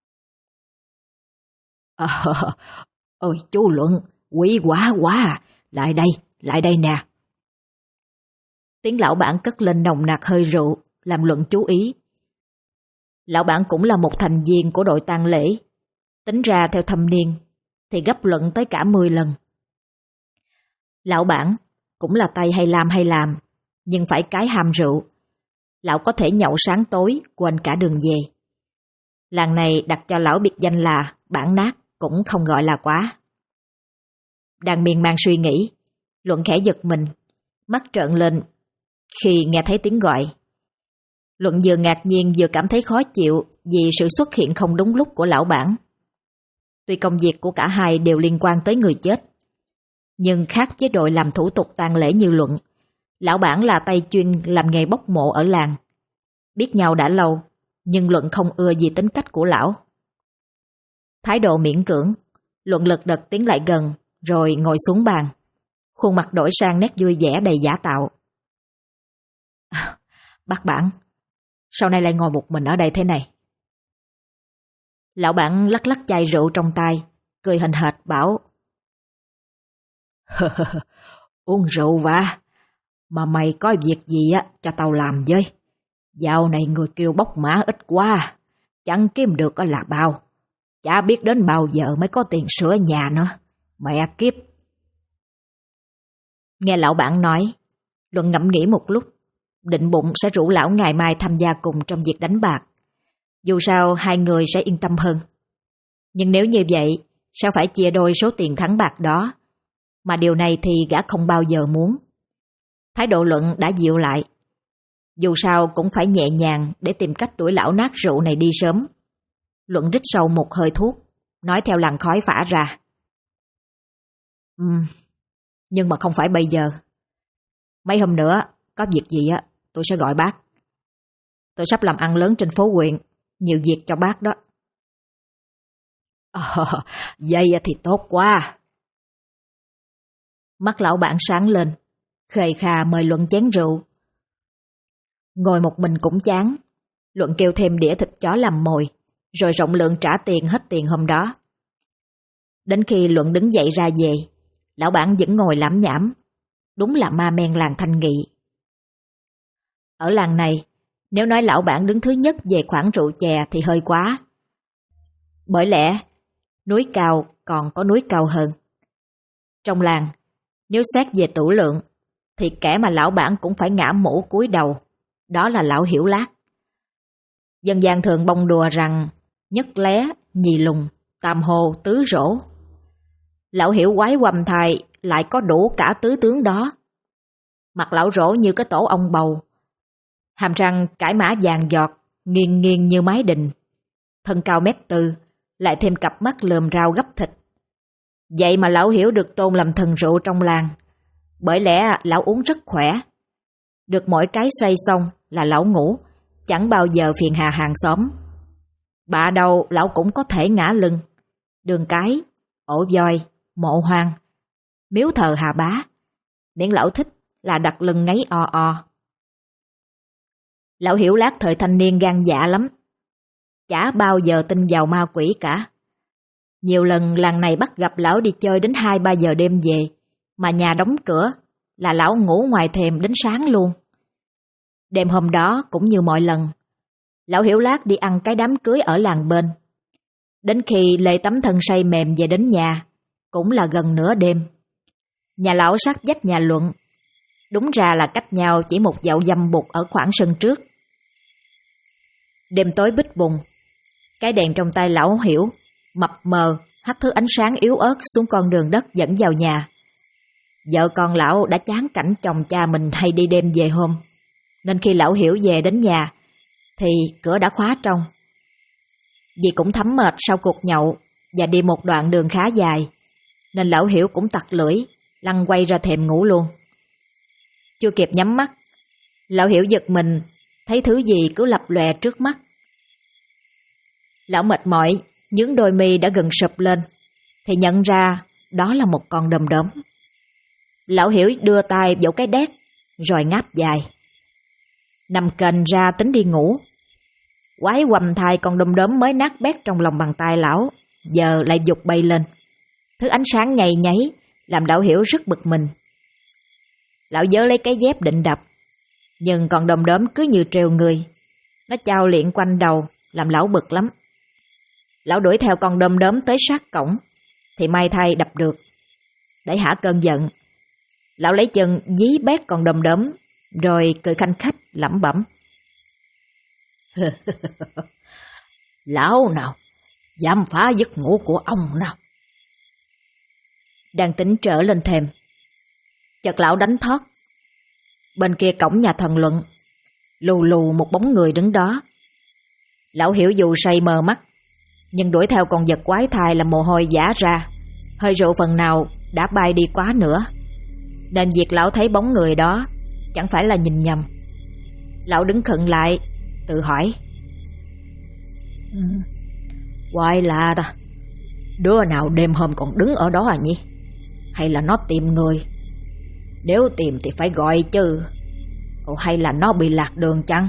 Ôi chú Luận, quý quá quá, lại đây nè. Tiếng lão bản cất lên nồng nặc hơi rượu, làm Luận chú ý. Lão bản cũng là một thành viên của đội tang lễ, tính ra theo thâm niên thì gấp Luận tới cả 10 lần. Lão bản cũng là tay hay làm, nhưng phải cái ham rượu. Lão có thể nhậu sáng tối, quên cả đường về. Làng này đặt cho lão biệt danh là bản nát, cũng không gọi là quá. Đang miên man suy nghĩ, Luận khẽ giật mình, mắt trợn lên khi nghe thấy tiếng gọi. Luận vừa ngạc nhiên vừa cảm thấy khó chịu vì sự xuất hiện không đúng lúc của lão bản. Tuy công việc của cả hai đều liên quan tới người chết, nhưng khác với đội làm thủ tục tang lễ như Luận, lão bản là tay chuyên làm nghề bốc mộ ở làng. Biết nhau đã lâu, nhưng Luận không ưa gì tính cách của lão. Thái độ miễn cưỡng, Luận lật đật tiến lại gần rồi ngồi xuống bàn, khuôn mặt đổi sang nét vui vẻ đầy giả tạo. Bác Bản, sau này lại ngồi một mình ở đây thế này? Lão bản lắc lắc chai rượu trong tay, cười hền hệt bảo: Uống rượu mà mày có việc gì á cho tao làm với. Dạo này người kêu bốc mã ít quá, chẳng kiếm được là bao. Chả biết đến bao giờ mới có tiền sửa nhà nữa. Mẹ kiếp. Nghe lão bản nói, Luận ngẫm nghĩ một lúc, định bụng sẽ rủ lão ngày mai tham gia cùng trong việc đánh bạc. Dù sao hai người sẽ yên tâm hơn. Nhưng nếu như vậy, sao phải chia đôi số tiền thắng bạc đó? Mà điều này thì gã không bao giờ muốn. Thái độ Luận đã dịu lại. Dù sao cũng phải nhẹ nhàng để tìm cách đuổi lão nát rượu này đi sớm. Luận rít sâu một hơi thuốc, nói theo làn khói phả ra: Nhưng mà không phải bây giờ. Mấy hôm nữa, có việc gì á, tôi sẽ gọi bác. Tôi sắp làm ăn lớn trên phố huyện, nhiều việc cho bác đó. Vậy thì tốt quá. Mắt lão bản sáng lên, khề khà mời Luận chén rượu. Ngồi một mình cũng chán, Luận kêu thêm đĩa thịt chó làm mồi, rồi rộng lượng trả tiền hết tiền hôm đó. Đến khi Luận đứng dậy ra về, lão bản vẫn ngồi lảm nhảm. Đúng là ma men làng Thanh Nghị. Ở làng này, nếu nói lão bản đứng thứ nhất về khoản rượu chè thì hơi quá. Bởi lẽ, núi cao còn có núi cao hơn. Trong làng, nếu xét về tửu lượng, thì kẻ mà lão bản cũng phải ngã mũ cúi đầu, đó là lão Hiểu Lát. Dân gian thường bông đùa rằng nhất lé, nhì lùng, tam hồ, tứ rổ. Lão Hiểu quái quầm thai lại có đủ cả tứ tướng đó. Mặt lão rổ như cái tổ ong bầu, hàm răng cải mã vàng giọt, nghiêng nghiêng như mái đình. Thân cao 1m4, lại thêm cặp mắt lườm rau gấp thịt. Vậy mà lão Hiểu được tôn làm thần rượu trong làng. Bởi lẽ lão uống rất khỏe. Được mỗi cái say xong là lão ngủ, chẳng bao giờ phiền hà hàng xóm. Bạ đâu lão cũng có thể ngã lưng. Đường cái, ổ voi, mộ hoang, miếu thờ Hà Bá, miễn lão thích là đặt lưng ngáy o o. Lão Hiểu Lát thời thanh niên gan dạ lắm, chả bao giờ tin vào ma quỷ cả. Nhiều lần làng này bắt gặp lão đi chơi đến 2-3 giờ đêm về, mà nhà đóng cửa là lão ngủ ngoài thềm đến sáng luôn. Đêm hôm đó cũng như mọi lần, lão Hiểu Lát đi ăn cái đám cưới ở làng bên. Đến khi lê tấm thân say mềm về đến nhà, cũng là gần nửa đêm. Nhà lão sát vách nhà Luận, đúng ra là cách nhau chỉ một dặu dăm bụt ở khoảng sân trước. Đêm tối bít bùng, cái đèn trong tay lão Hiểu mập mờ hắt thứ ánh sáng yếu ớt xuống con đường đất dẫn vào nhà. Vợ con lão đã chán cảnh chồng cha mình hay đi đêm về hôm, nên khi lão Hiểu về đến nhà thì cửa đã khóa trong. Vì cũng thấm mệt sau cuộc nhậu và đi một đoạn đường khá dài, nên lão Hiểu cũng tặc lưỡi, lăn quay ra thềm ngủ luôn. Chưa kịp nhắm mắt, lão Hiểu giật mình thấy thứ gì cứ lập lòe trước mắt. Lão mệt mỏi, nhướng đôi mi đã gần sụp lên, thì nhận ra đó là một con đom đóm. Lão Hiểu đưa tay vỗ cái đét, rồi ngáp dài. Nằm kềnh ra tính đi ngủ. Quái quầm thai con đom đóm mới nát bét trong lòng bàn tay lão, giờ lại giục bay lên. Thứ ánh sáng nhầy nháy, làm lão Hiểu rất bực mình. Lão giơ lấy cái dép định đập, nhưng con đom đóm cứ như trêu người. Nó chao liệng quanh đầu, làm lão bực lắm. Lão đuổi theo con đom đóm tới sát cổng, thì may thay đập được. Để hả cơn giận, lão lấy chân dí bét con đom đóm, rồi cười khanh khách lẩm bẩm. Lão nào, dám phá giấc ngủ của ông nào. Đang tính trở lên thềm, chợt lão đánh thót. Bên kia cổng nhà thần Luận, lù lù một bóng người đứng đó. Lão Hiểu dù say mờ mắt, nhưng đuổi theo con vật quái thai là mồ hôi vã ra, hơi rượu phần nào đã bay đi quá nữa, nên việc lão thấy bóng người đó chẳng phải là nhìn nhầm. Lão đứng khựng lại, tự hỏi. Quái lạ đó, đứa nào đêm hôm còn đứng ở đó à nhỉ? Hay là nó tìm người? Nếu tìm thì phải gọi chứ. Hay là nó bị lạc đường chăng?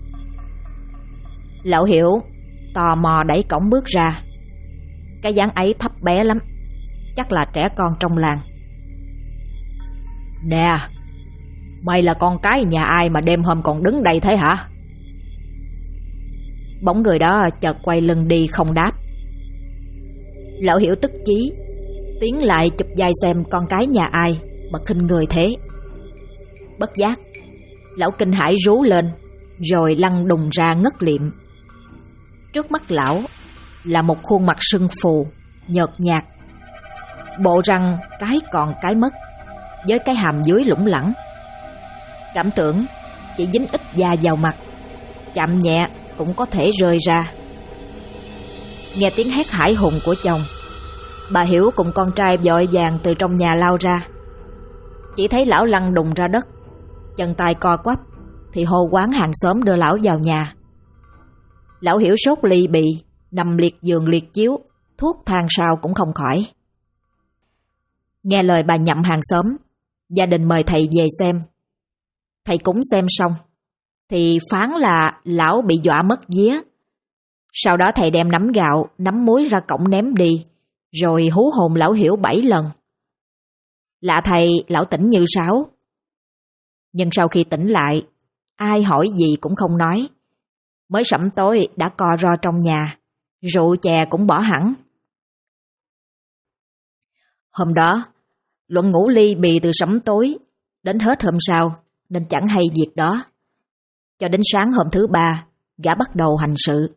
Lão Hiểu tò mò đẩy cổng bước ra. Cái dáng ấy thấp bé lắm, chắc là trẻ con trong làng. Nè, mày là con cái nhà ai mà đêm hôm còn đứng đây thế hả? Bóng người đó chợt quay lưng đi không đáp. Lão Hiểu tức chí, tiến lại chụp vai xem con cái nhà ai mà khinh người thế. Bất giác, lão kinh hãi rú lên, rồi lăn đùng ra ngất liệm. Trước mắt lão là một khuôn mặt sưng phù, nhợt nhạt, bộ răng cái còn cái mất, với cái hàm dưới lủng lẳng. Cảm tưởng chỉ dính ít da vào mặt, chạm nhẹ cũng có thể rơi ra. Nghe tiếng hét hãi hùng của chồng, bà Hiểu cùng con trai vội vàng từ trong nhà lao ra. Chỉ thấy lão lăn đùng ra đất, chân tay co quắp, thì hô quán hàng xóm đưa lão vào nhà. Lão Hiểu sốt ly bì, nằm liệt giường liệt chiếu, thuốc thang sao cũng không khỏi. Nghe lời bà Nhậm hàng xóm, gia đình mời thầy về xem. Thầy cũng xem xong, thì phán là lão bị dọa mất vía. Sau đó thầy đem nắm gạo, nắm muối ra cổng ném đi, rồi hú hồn lão Hiểu 7 lần. Lạ thầy, lão tỉnh như sáo. Nhưng sau khi tỉnh lại, ai hỏi gì cũng không nói. Mới sẩm tối đã co ro trong nhà, rượu chè cũng bỏ hẳn. Hôm đó, Luận ngủ ly bì từ sẩm tối đến hết hôm sau, nên chẳng hay việc đó. Cho đến sáng hôm thứ ba, gã bắt đầu hành sự.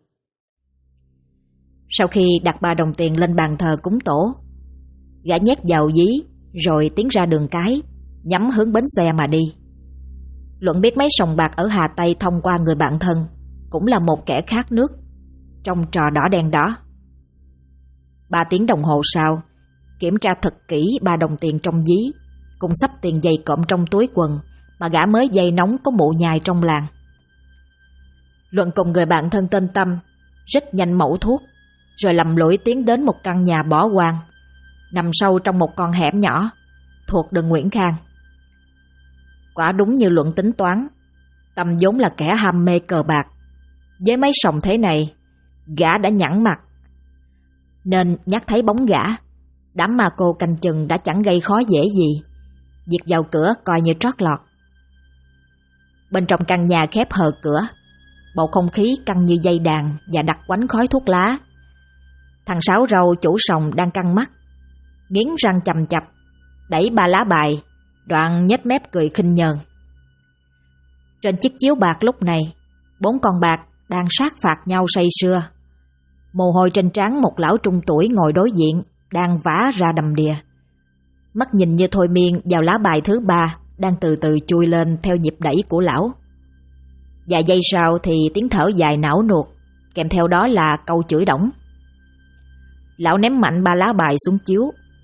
Sau khi đặt 3 đồng tiền lên bàn thờ cúng tổ, gã nhét vào ví, rồi tiến ra đường cái, nhắm hướng bến xe mà đi. Luận biết mấy sòng bạc ở Hà Tây thông qua người bạn thân cũng là một kẻ khát nước trong trò đỏ đen đó. 3 tiếng đồng hồ sau, kiểm tra thật kỹ 3 đồng tiền trong ví, cùng sắp tiền giày cộm trong túi quần mà gã mới dây nóng có mụ nhài trong làng. Luận cùng người bạn thân tên Tâm rất nhanh mẩu thuốc, rồi lầm lũi tiến đến một căn nhà bỏ hoang nằm sâu trong một con hẻm nhỏ thuộc đường Nguyễn Khang. Quả đúng như Luận tính toán, Tâm vốn là kẻ ham mê cờ bạc. Với mấy sòng thế này, gã đã nhẵn mặt, nên nhắc thấy bóng gã, đám ma cô canh chừng đã chẳng gây khó dễ gì. Việc vào cửa coi như trót lọt. Bên trong căn nhà khép hờ cửa, bầu không khí căng như dây đàn và đặc quánh khói thuốc lá. Thằng Sáu Râu chủ sòng đang căng mắt, nghiến răng chầm chập, đẩy 3 lá bài, đoạn nhếch mép cười khinh nhờn. Trên chiếc chiếu bạc lúc này, 4 con bạc đang sát phạt nhau say sưa. Mồ hôi trên trán một lão trung tuổi ngồi đối diện đang vã ra đầm đìa. Mắt nhìn như thôi miên vào lá bài thứ 3 đang từ từ chui lên theo nhịp đẩy của lão. Vài giây sau thì tiếng thở dài não nuột, kèm theo đó là câu chửi đổng. Lão ném mạnh 3 lá bài xuống chiếu.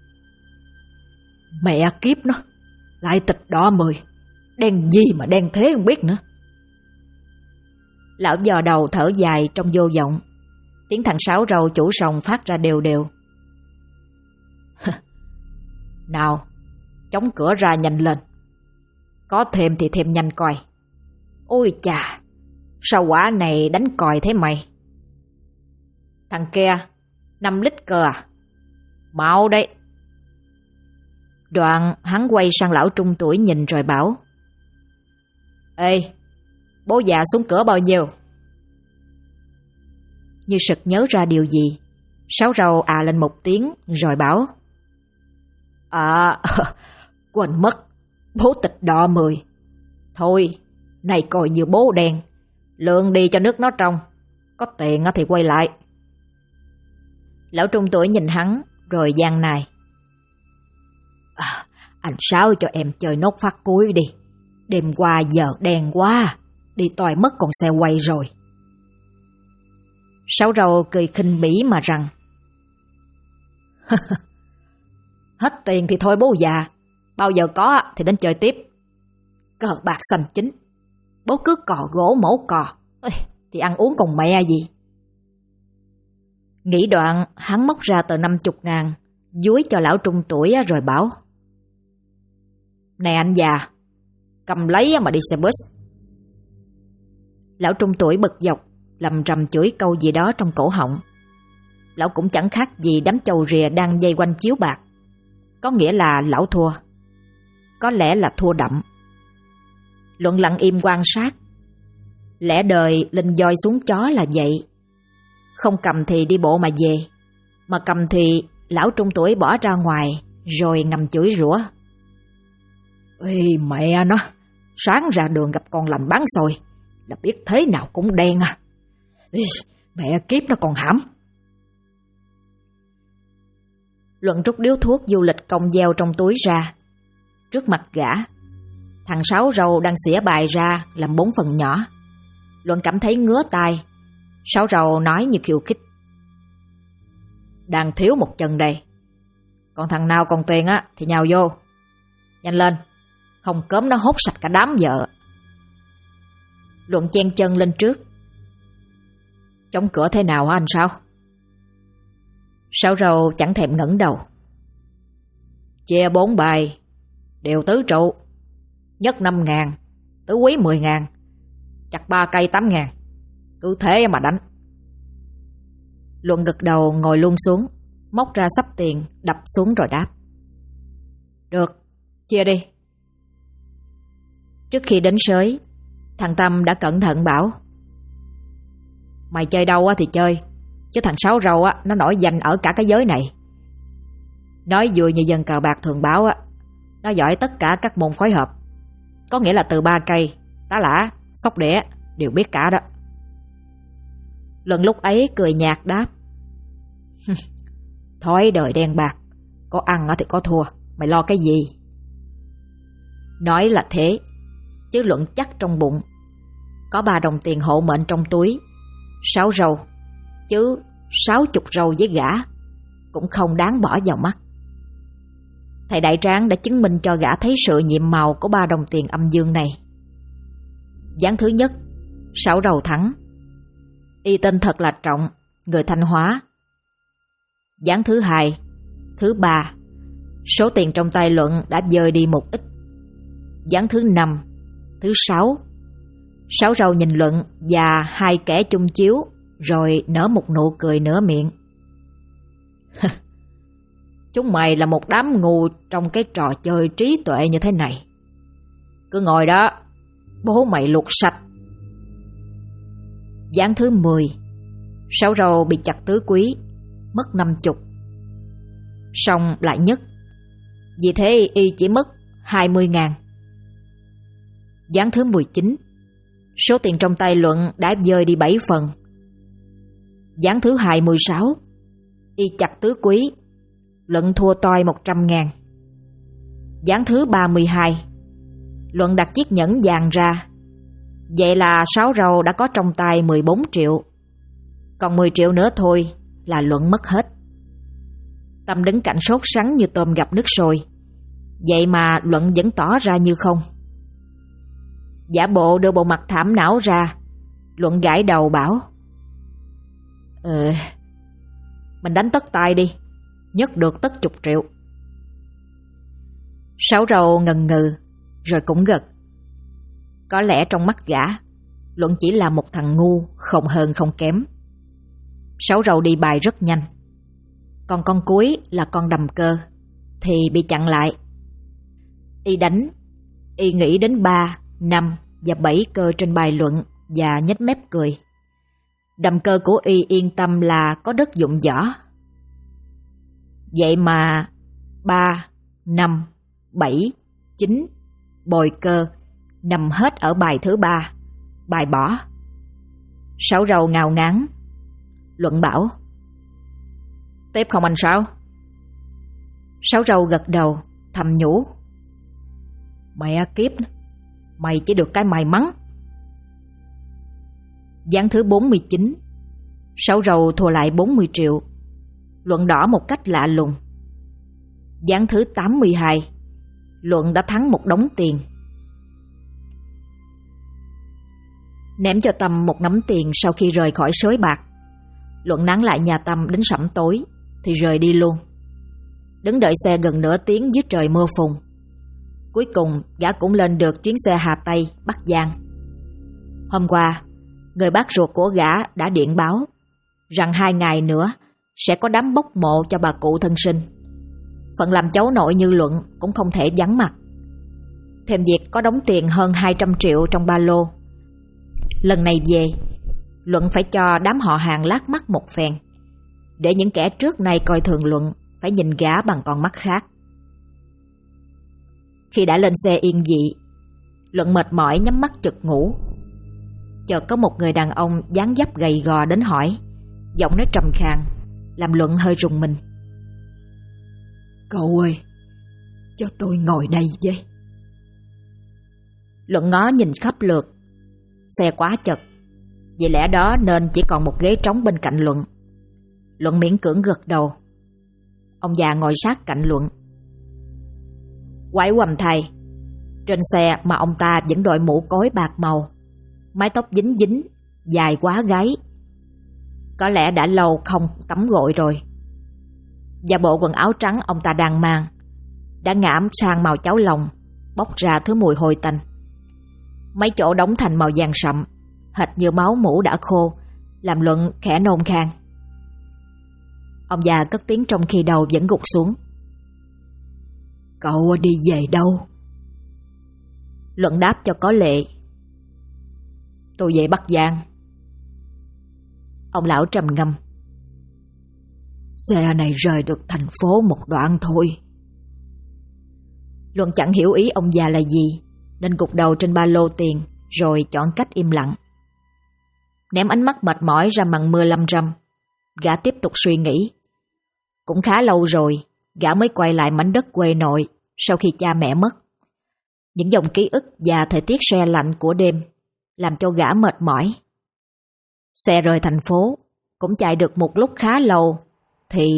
Mẹ kiếp nó, lại tịch đỏ 10, đen gì mà đen thế không biết nữa. Lão dò đầu thở dài trong vô vọng. Tiếng thằng Sáu Râu chủ sòng phát ra đều đều. Nào, chống cửa ra nhanh lên. Có thêm thì thêm nhanh coi. Ôi chà, sao quả này đánh còi thế mày? Thằng kia, 5 lít cơ à? Mau đấy. Đoạn hắn quay sang lão trung tuổi nhìn rồi bảo: Ê, bố già xuống cửa bao nhiêu? Như sực nhớ ra điều gì, Sáu Râu lên một tiếng rồi bảo: Quên mất, bố tịch đọ 10. Thôi, này coi như bố đen, lượng đi cho nước nó trong, có tiền thì quay lại. Lão trung tuổi nhìn hắn rồi gian nài: Anh Sáu cho em chơi nốt phát cuối đi. Đêm qua giờ đen quá, đi toài mất con xe quay rồi. Sáu Râu cười khinh bỉ mà rằng: Hết tiền thì thôi bố già, bao giờ có thì đến chơi tiếp. Cờ bạc xanh chính, bố cứ cò gỗ mổ cò thì ăn uống còn mẹ gì. Nghĩ đoạn hắn móc ra tờ 50.000 dúi cho lão trung tuổi rồi bảo: Nè anh già, cầm lấy mà đi xe bus. Lão trung tuổi bực dọc, lầm rầm chửi câu gì đó trong cổ họng. Lão cũng chẳng khác gì đám chầu rìa đang dây quanh chiếu bạc. Có nghĩa là lão thua, có lẽ là thua đậm. Luận lặng im quan sát. Lẽ đời lên voi xuống chó là vậy. Không cầm thì đi bộ mà về, mà cầm thì lão trung tuổi bỏ ra ngoài rồi ngầm chửi rủa: Ê mẹ nó, sáng ra đường gặp con lành bán xôi là biết thế nào cũng đen à. Ê, mẹ kiếp nó còn hãm. Luận rút điếu thuốc du lịch cong gieo trong túi ra. Trước mặt gã, thằng Sáu Râu đang xỉa bài ra làm 4 phần nhỏ. Luận cảm thấy ngứa tai. Sáu Râu nói như khiêu khích: Đang thiếu một chân đây, còn thằng nào còn tiền thì nhào vô. Nhanh lên, không cớm nó hốt sạch cả đám vợ. Luận chen chân lên trước: Chống cửa thế nào hả anh Sáu? Sáu Râu chẳng thèm ngẩng đầu: Chia 4 bài, đều tứ trụ, nhất 5.000, tứ quý 10.000, chặt 3 cây 8.000. Cứ thế mà đánh. Luận gật đầu ngồi luôn xuống, móc ra xấp tiền đập xuống rồi đáp: Được, chia đi. Trước khi đến sới, thằng Tâm đã cẩn thận bảo: Mày chơi đâu thì chơi, chứ thằng Sáu Râu nó nổi danh ở cả cái giới này. Nói vui như dân cờ bạc thường báo nó giỏi tất cả các môn phối hợp, có nghĩa là từ 3 cây, tá lả, sóc đĩa đều biết cả đó. Luận lúc ấy cười nhạt đáp: Thói đời đen bạc, có ăn thì có thua, mày lo cái gì? Nói là thế, chứ Luận chắc trong bụng có 3 đồng tiền hộ mệnh trong túi. 6 râu, chứ 60 râu với gã cũng không đáng bỏ vào mắt. Thầy Đại Tráng đã chứng minh cho gã thấy sự nhiệm màu của 3 đồng tiền âm dương này. Ván thứ nhất, 6 râu thắng. Y tên thật là Trọng, người Thanh Hóa. Ván thứ hai, thứ ba, số tiền trong tay Luận đã dời đi một ít. Ván thứ 5, thứ 6, 6 râu nhìn Luận và 2 kẻ chung chiếu rồi nở một nụ cười nửa miệng. Chúng mày là một đám ngu trong cái trò chơi trí tuệ như thế này. Cứ ngồi đó, bố mày luộc sạch. Ván thứ 10, 6 râu bị chặt tứ quý, mất 50. Xong lại nhất, vì thế y chỉ mất 20.000. Ván thứ 19, số tiền trong tay Luận đã dời đi 7 phần. Ván thứ 26, y chặt tứ quý, Luận thua toi 100.000. Ván thứ 32, Luận đặt chiếc nhẫn vàng ra. Vậy là 6 râu đã có trong tay 14 triệu. Còn 10 triệu nữa thôi là Luận mất hết. Tâm đứng cạnh sốt sắng như tôm gặp nước sôi. Vậy mà Luận vẫn tỏ ra như không. Giả bộ đưa bộ mặt thảm não ra, Luận gãi đầu bảo: Mình đánh tất tay đi, nhất được tất chục triệu. Sáu Râu ngần ngừ rồi cũng gật. Có lẽ trong mắt gã, Luận chỉ là một thằng ngu, không hơn không kém. Sáu Râu đi bài rất nhanh, còn con cuối là con Đầm Cơ thì bị chặn lại. Y đánh, y nghĩ đến 3, 5 và 7 cơ trên bài Luận và nhếch mép cười. Đầm Cơ của y yên tâm là có đất dụng võ. Vậy mà 3, 5, 7, 9 bồi cơ nằm hết ở bài thứ 3, bài bỏ. Sáu Râu ngao ngán. Luận bảo: Tiếp không anh sao? Sáu Râu gật đầu thầm nhủ: Mẹ kiếp, mày chỉ được cái may mắn. Ván thứ 49, Sáu Râu thua lại 40 triệu. Luận đỏ một cách lạ lùng. Ván thứ 82, Luận đã thắng một đống tiền. Ném cho Tâm một nắm tiền sau khi rời khỏi sới bạc. Luận nán lại nhà Tâm đến sẩm tối thì rời đi luôn. Đứng đợi xe gần nửa tiếng dưới trời mưa phùn. Cuối cùng gã cũng lên được chuyến xe Hà Tây, Bắc Giang. Hôm qua, người bác ruột của gã đã điện báo rằng 2 ngày nữa sẽ có đám bốc mộ cho bà cụ thân sinh. Phận làm cháu nội như Luận cũng không thể vắng mặt. Thêm việc có đống tiền hơn 200 triệu trong ba lô. Lần này về, Luận phải cho đám họ hàng lác mắt một phen, để những kẻ trước nay coi thường Luận phải nhìn gã bằng con mắt khác. Khi đã lên xe yên dị, Luận mệt mỏi nhắm mắt chực ngủ. Chợt có một người đàn ông dáng dấp gầy gò đến hỏi, giọng nói trầm khàn, làm Luận hơi rùng mình. Cậu ơi, cho tôi ngồi đây với. Luận ngó nhìn khắp lượt. Xe quá chật, vì lẽ đó nên chỉ còn một ghế trống bên cạnh Luận. Luận miễn cưỡng gật đầu. Ông già ngồi sát cạnh Luận. Quái quầm thầy, trên xe mà ông ta vẫn đội mũ cối bạc màu, mái tóc dính dính, dài quá gáy. Có lẽ đã lâu không tắm gội rồi. Và bộ quần áo trắng ông ta đang mang đã ngảm sang màu cháo lòng, bốc ra thứ mùi hôi tanh. Mấy chỗ đóng thành màu vàng sậm, hệt như máu mũ đã khô, làm Luận khẽ nôn khan. Ông già cất tiếng trong khi đầu vẫn gục xuống. Cậu đi về đâu? Luận đáp cho có lệ. Tôi về Bắc Giang. Ông lão trầm ngâm. Xe này rời được thành phố một đoạn thôi. Luận chẳng hiểu ý ông già là gì, nên gục đầu trên ba lô tiền, rồi chọn cách im lặng. Ném ánh mắt mệt mỏi ra màn mưa lâm râm, gã tiếp tục suy nghĩ. Cũng khá lâu rồi, gã mới quay lại mảnh đất quê nội sau khi cha mẹ mất. Những dòng ký ức và thời tiết se lạnh của đêm làm cho gã mệt mỏi. Xe rời thành phố, cũng chạy được một lúc khá lâu, thì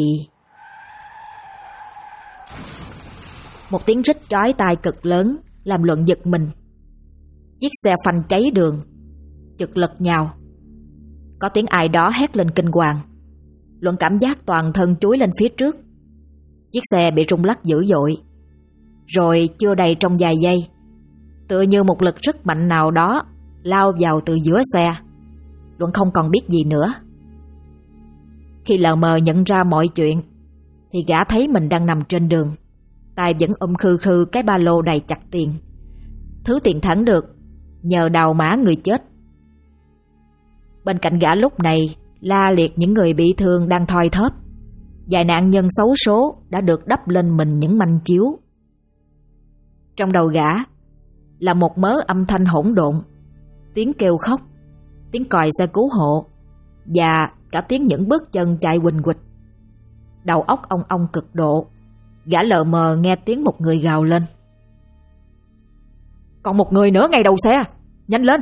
một tiếng rít chói tai cực lớn làm Luận giật mình. Chiếc xe phanh cháy đường, chực lật nhào. Có tiếng ai đó hét lên kinh hoàng. Luận cảm giác toàn thân chúi lên phía trước. Chiếc xe bị rung lắc dữ dội. Rồi chưa đầy trong vài giây, tựa như một lực rất mạnh nào đó lao vào từ giữa xe. Luận không còn biết gì nữa. Khi lờ mờ nhận ra mọi chuyện, thì gã thấy mình đang nằm trên đường, tay vẫn ôm khư khư cái ba lô đầy chặt tiền. Thứ tiền thắng được nhờ đào mã người chết. Bên cạnh gã lúc này la liệt những người bị thương đang thoi thóp. Vài nạn nhân xấu số đã được đắp lên mình những manh chiếu. Trong đầu gã là một mớ âm thanh hỗn độn, tiếng kêu khóc, tiếng còi xe cứu hộ và cả tiếng những bước chân chạy huỳnh huỳnh. Đầu óc ong ong cực độ. Gã lờ mờ nghe tiếng một người gào lên. Còn một người nữa ngay đầu xe, nhanh lên.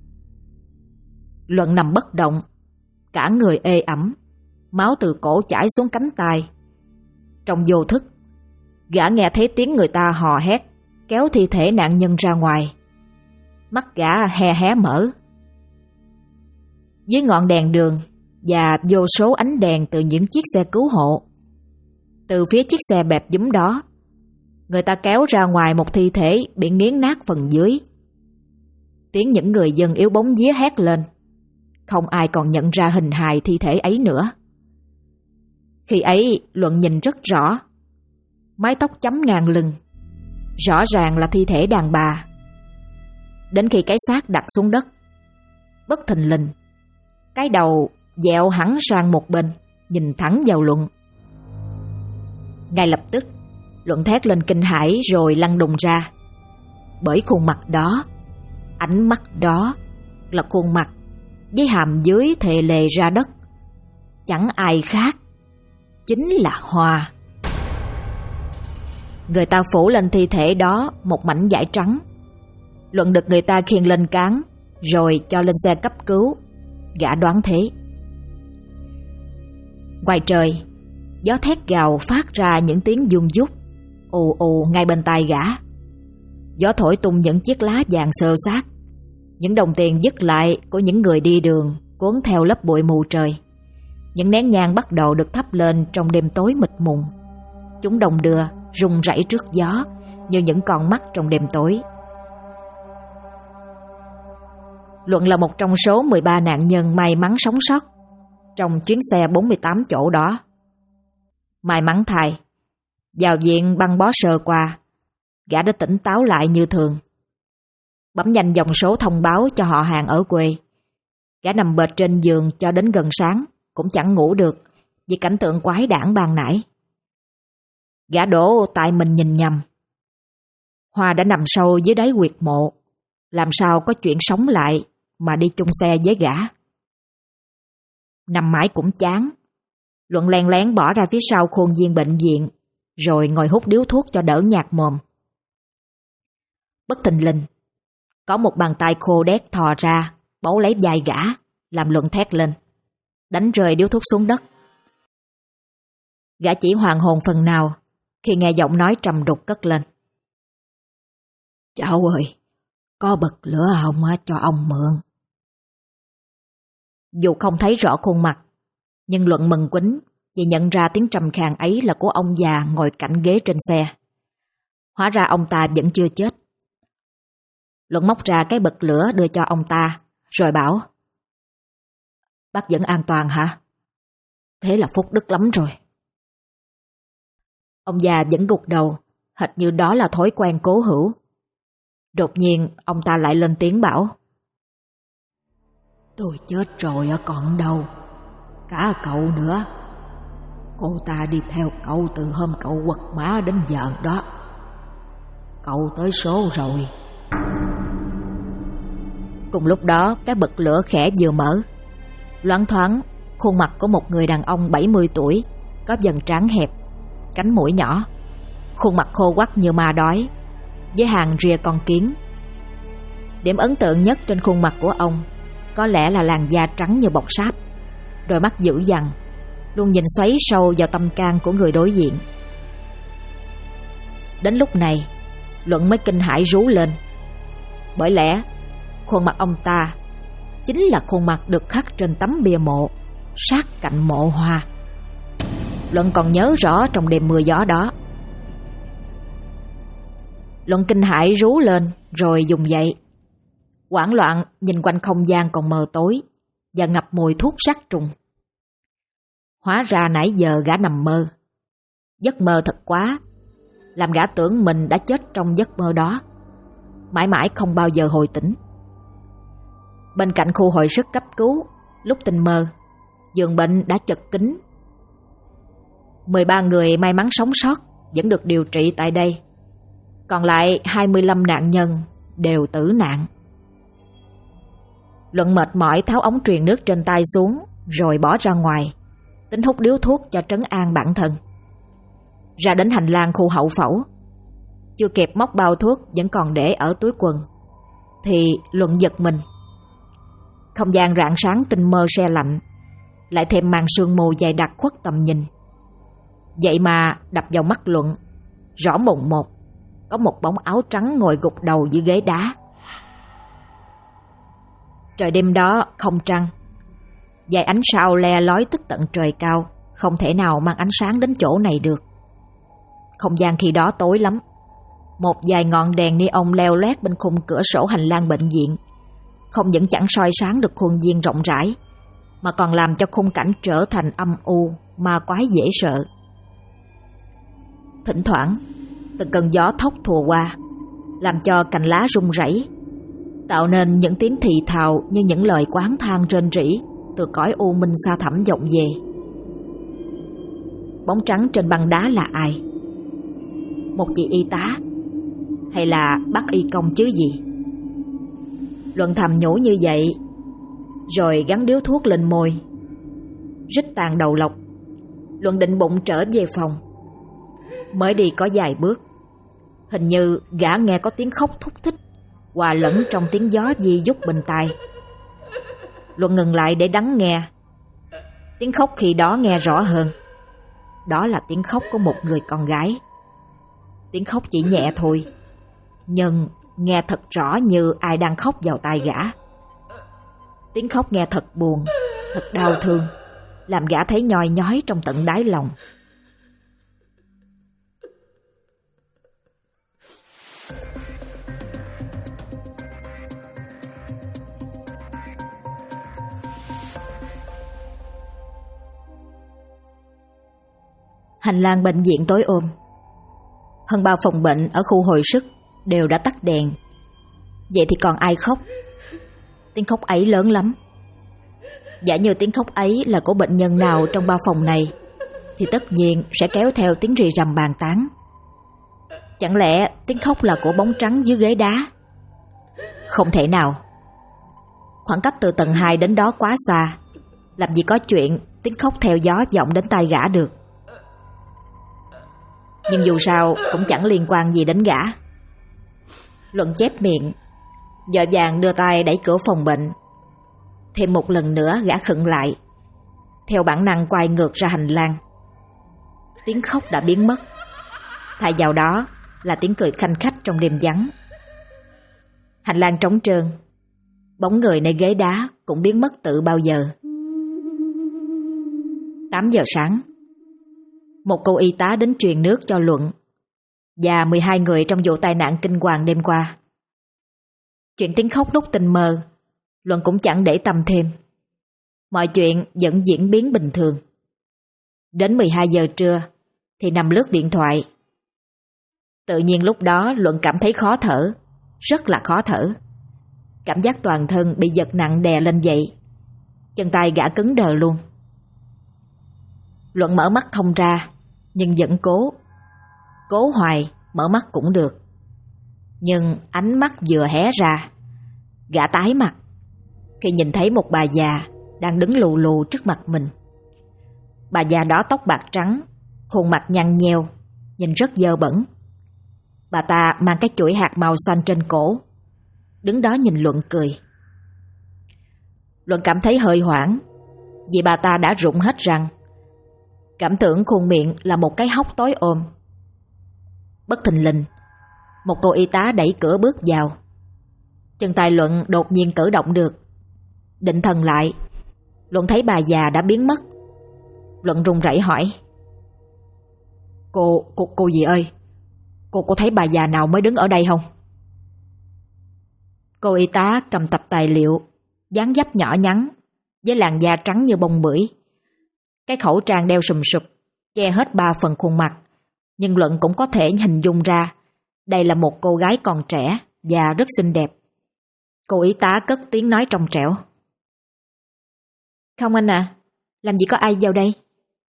Luận nằm bất động, cả người ê ẩm, máu từ cổ chảy xuống cánh tay. Trong vô thức, gã nghe thấy tiếng người ta hò hét, kéo thi thể nạn nhân ra ngoài. Mắt gã he hé mở. Dưới ngọn đèn đường và vô số ánh đèn từ những chiếc xe cứu hộ, từ phía chiếc xe bẹp dúm đó, người ta kéo ra ngoài một thi thể bị nghiến nát phần dưới. Tiếng những người dân yếu bóng vía hét lên. Không ai còn nhận ra hình hài thi thể ấy nữa. Khi ấy Luận nhìn rất rõ. Mái tóc chấm ngang lưng, rõ ràng là thi thể đàn bà. Đến khi cái xác đặt xuống đất, bất thình lình, cái đầu dẹo hẳn sang một bên, nhìn thẳng vào Luận. Ngay lập tức Luận thét lên kinh hãi rồi lăn đùng ra. Bởi khuôn mặt đó, ánh mắt đó là khuôn mặt với hàm dưới thề lề ra đất, chẳng ai khác, chính là Hoa. Người ta phủ lên thi thể đó một mảnh vải trắng. Luận được người ta khiêng lên cáng rồi cho lên xe cấp cứu. Gã đoán thế. Ngoài trời, gió thét gào phát ra những tiếng vun vút ù ù ngay bên tai gã. Gió thổi tung những chiếc lá vàng xơ xác, những đồng tiền dứt lại của những người đi đường cuốn theo lớp bụi mù trời. Những nén nhang bắt đầu được thắp lên trong đêm tối mịt mùng. Chúng đồng đưa, rung rẩy trước gió như những con mắt trong đêm tối. Luận là một trong số 13 nạn nhân may mắn sống sót trong chuyến xe 48 chỗ đó. May mắn thay, vào viện băng bó sơ qua, gã đã tỉnh táo lại như thường. Bấm nhanh dòng số thông báo cho họ hàng ở quê. Gã nằm bệt trên giường cho đến gần sáng, cũng chẳng ngủ được vì cảnh tượng quái đản ban nãy. Gã đổ tại mình nhìn nhầm. Hoa đã nằm sâu dưới đáy huyệt mộ, làm sao có chuyện sống lại mà đi chung xe với gã. Nằm mãi cũng chán, Luận len lén bỏ ra phía sau khuôn viên bệnh viện, rồi ngồi hút điếu thuốc cho đỡ nhạt mồm. Bất thình lình, có một bàn tay khô đét thò ra, bấu lấy vai gã, làm Luận thét lên, đánh rơi điếu thuốc xuống đất. Gã chỉ hoàn hồn phần nào khi nghe giọng nói trầm đục cất lên. Cháu ơi, có bật lửa không cho ông mượn? Dù không thấy rõ khuôn mặt, nhưng Luận mừng quýnh vì nhận ra tiếng trầm khàn ấy là của ông già ngồi cạnh ghế trên xe. Hóa ra ông ta vẫn chưa chết. Luận móc ra cái bật lửa đưa cho ông ta, rồi bảo: Bác vẫn an toàn hả? Thế là phúc đức lắm rồi. Ông già vẫn gục đầu, hệt như đó là thói quen cố hữu. Đột nhiên ông ta lại lên tiếng bảo: Tôi chết rồi còn đâu, cả cậu nữa. Cô ta đi theo cậu từ hôm cậu quật mã đến giờ đó. Cậu tới số rồi. Cùng lúc đó, cái bật lửa khẽ vừa mở. Loáng thoáng, khuôn mặt của một người đàn ông 70 tuổi, có vầng trán hẹp, cánh mũi nhỏ, khuôn mặt khô quắt như ma đói, với hàng ria con kiến. Điểm ấn tượng nhất trên khuôn mặt của ông có lẽ là làn da trắng như bọc sáp, đôi mắt dữ dằn, luôn nhìn xoáy sâu vào tâm can của người đối diện. Đến lúc này, Luận mới kinh hãi rú lên. Bởi lẽ khuôn mặt ông ta chính là khuôn mặt được khắc trên tấm bia mộ sát cạnh mộ Hoa. Luận còn nhớ rõ trong đêm mưa gió đó. Luận kinh hãi rú lên rồi dùng dậy, hoảng loạn nhìn quanh không gian còn mờ tối và ngập mùi thuốc sát trùng. Hóa ra nãy giờ gã nằm mơ. Giấc mơ thật quá, làm gã tưởng mình đã chết trong giấc mơ đó, mãi mãi không bao giờ hồi tỉnh. Bên cạnh khu hồi sức cấp cứu, lúc tỉnh mơ, giường bệnh đã chật kín. 13 người may mắn sống sót vẫn được điều trị tại đây. Còn lại 25 nạn nhân đều tử nạn. Luận mệt mỏi tháo ống truyền nước trên tay xuống rồi bỏ ra ngoài, tính hút điếu thuốc cho trấn an bản thân. Ra đến hành lang khu hậu phẫu, chưa kịp móc bao thuốc vẫn còn để ở túi quần thì Luận giật mình. Không gian rạng sáng tinh mơ se lạnh, lại thêm màn sương mù dày đặc khuất tầm nhìn. Vậy mà đập vào mắt Luận, rõ mồn một có một bóng áo trắng ngồi gục đầu dưới ghế đá. Trời đêm đó không trăng, Dải ánh sao le lói tức tận trời cao, không thể nào mang ánh sáng đến chỗ này được. Không gian khi đó tối lắm. Một vài ngọn đèn neon leo loét bên khung cửa sổ hành lang bệnh viện không những chẳng soi sáng được khuôn viên rộng rãi, mà còn làm cho khung cảnh trở thành âm u, ma quái dễ sợ. Thỉnh thoảng, từng cơn gió thốc thùa qua, làm cho cành lá rung rẩy, tạo nên những tiếng thì thào như những lời oán than rên rỉ từ cõi u minh xa thẳm vọng về. Bóng trắng trên băng đá là ai? Một chị y tá hay là bác y công chứ gì? Luận thầm nhủ như vậy, rồi gắn điếu thuốc lên môi, rít tàn đầu lọc. Luận định bụng trở về phòng. Mới đi có vài bước, hình như gã nghe có tiếng khóc thúc thích hòa lẫn trong tiếng gió di dút bên tai. Luận ngừng lại để lắng nghe. Tiếng khóc khi đó nghe rõ hơn. Đó là tiếng khóc của một người con gái. Tiếng khóc chỉ nhẹ thôi, nhưng nghe thật rõ như ai đang khóc vào tai gã. Tiếng khóc nghe thật buồn, thật đau thương, làm gã thấy nhoi nhói trong tận đáy lòng. Hành lang bệnh viện tối om. Hơn bao phòng bệnh ở khu hồi sức đều đã tắt đèn. Vậy thì còn ai khóc? Tiếng khóc ấy lớn lắm. Giả như tiếng khóc ấy là của bệnh nhân nào trong ba phòng này, thì tất nhiên sẽ kéo theo tiếng rì rầm bàn tán. Chẳng lẽ tiếng khóc là của bóng trắng dưới ghế đá? Không thể nào. Khoảng cách từ tầng 2 đến đó quá xa, làm gì có chuyện tiếng khóc theo gió vọng đến tai gã được. Nhưng dù sao cũng chẳng liên quan gì đến gã. Luận chép miệng, vội vàng đưa tay đẩy cửa phòng bệnh. Thêm một lần nữa gã khựng lại, theo bản năng quay ngược ra hành lang. Tiếng khóc đã biến mất, thay vào đó là tiếng cười khanh khách trong đêm vắng. Hành lang trống trơn, bóng người nơi ghế đá cũng biến mất từ bao giờ. 8 giờ sáng, một cô y tá đến truyền nước cho Luận và 12 người trong vụ tai nạn kinh hoàng đêm qua. Chuyện tiếng khóc lúc tình mơ, Luận cũng chẳng để tâm thêm. Mọi chuyện vẫn diễn biến bình thường. Đến 12 giờ trưa thì nằm lướt điện thoại. Tự nhiên lúc đó Luận cảm thấy khó thở, rất là khó thở. Cảm giác toàn thân bị giật nặng đè lên vậy. Chân tay gã cứng đờ luôn. Luận mở mắt không ra, nhưng vẫn cố hoài mở mắt cũng được. Nhưng ánh mắt vừa hé ra, gã tái mặt khi nhìn thấy một bà già đang đứng lù lù trước mặt mình. Bà già đó tóc bạc trắng, khuôn mặt nhăn nheo, nhìn rất dơ bẩn. Bà ta mang cái chuỗi hạt màu xanh trên cổ, đứng đó nhìn Luận cười. Luận cảm thấy hơi hoảng, vì bà ta đã rụng hết răng, cảm tưởng khuôn miệng là một cái hốc tối ôm. Bất thình lình, một cô y tá đẩy cửa bước vào. Chân tay Luận đột nhiên cử động được. Định thần lại, Luận thấy bà già đã biến mất. Luận run rẩy hỏi: Cô gì ơi, cô thấy bà già nào mới đứng ở đây không? Cô y tá cầm tập tài liệu, dáng dấp nhỏ nhắn, với làn da trắng như bông bưởi. Cái khẩu trang đeo sùm sụp, che hết 3 phần khuôn mặt, nhưng Luận cũng có thể hình dung ra đây là một cô gái còn trẻ và rất xinh đẹp. Cô y tá cất tiếng nói trong trẻo: Không anh à, làm gì có ai vào đây?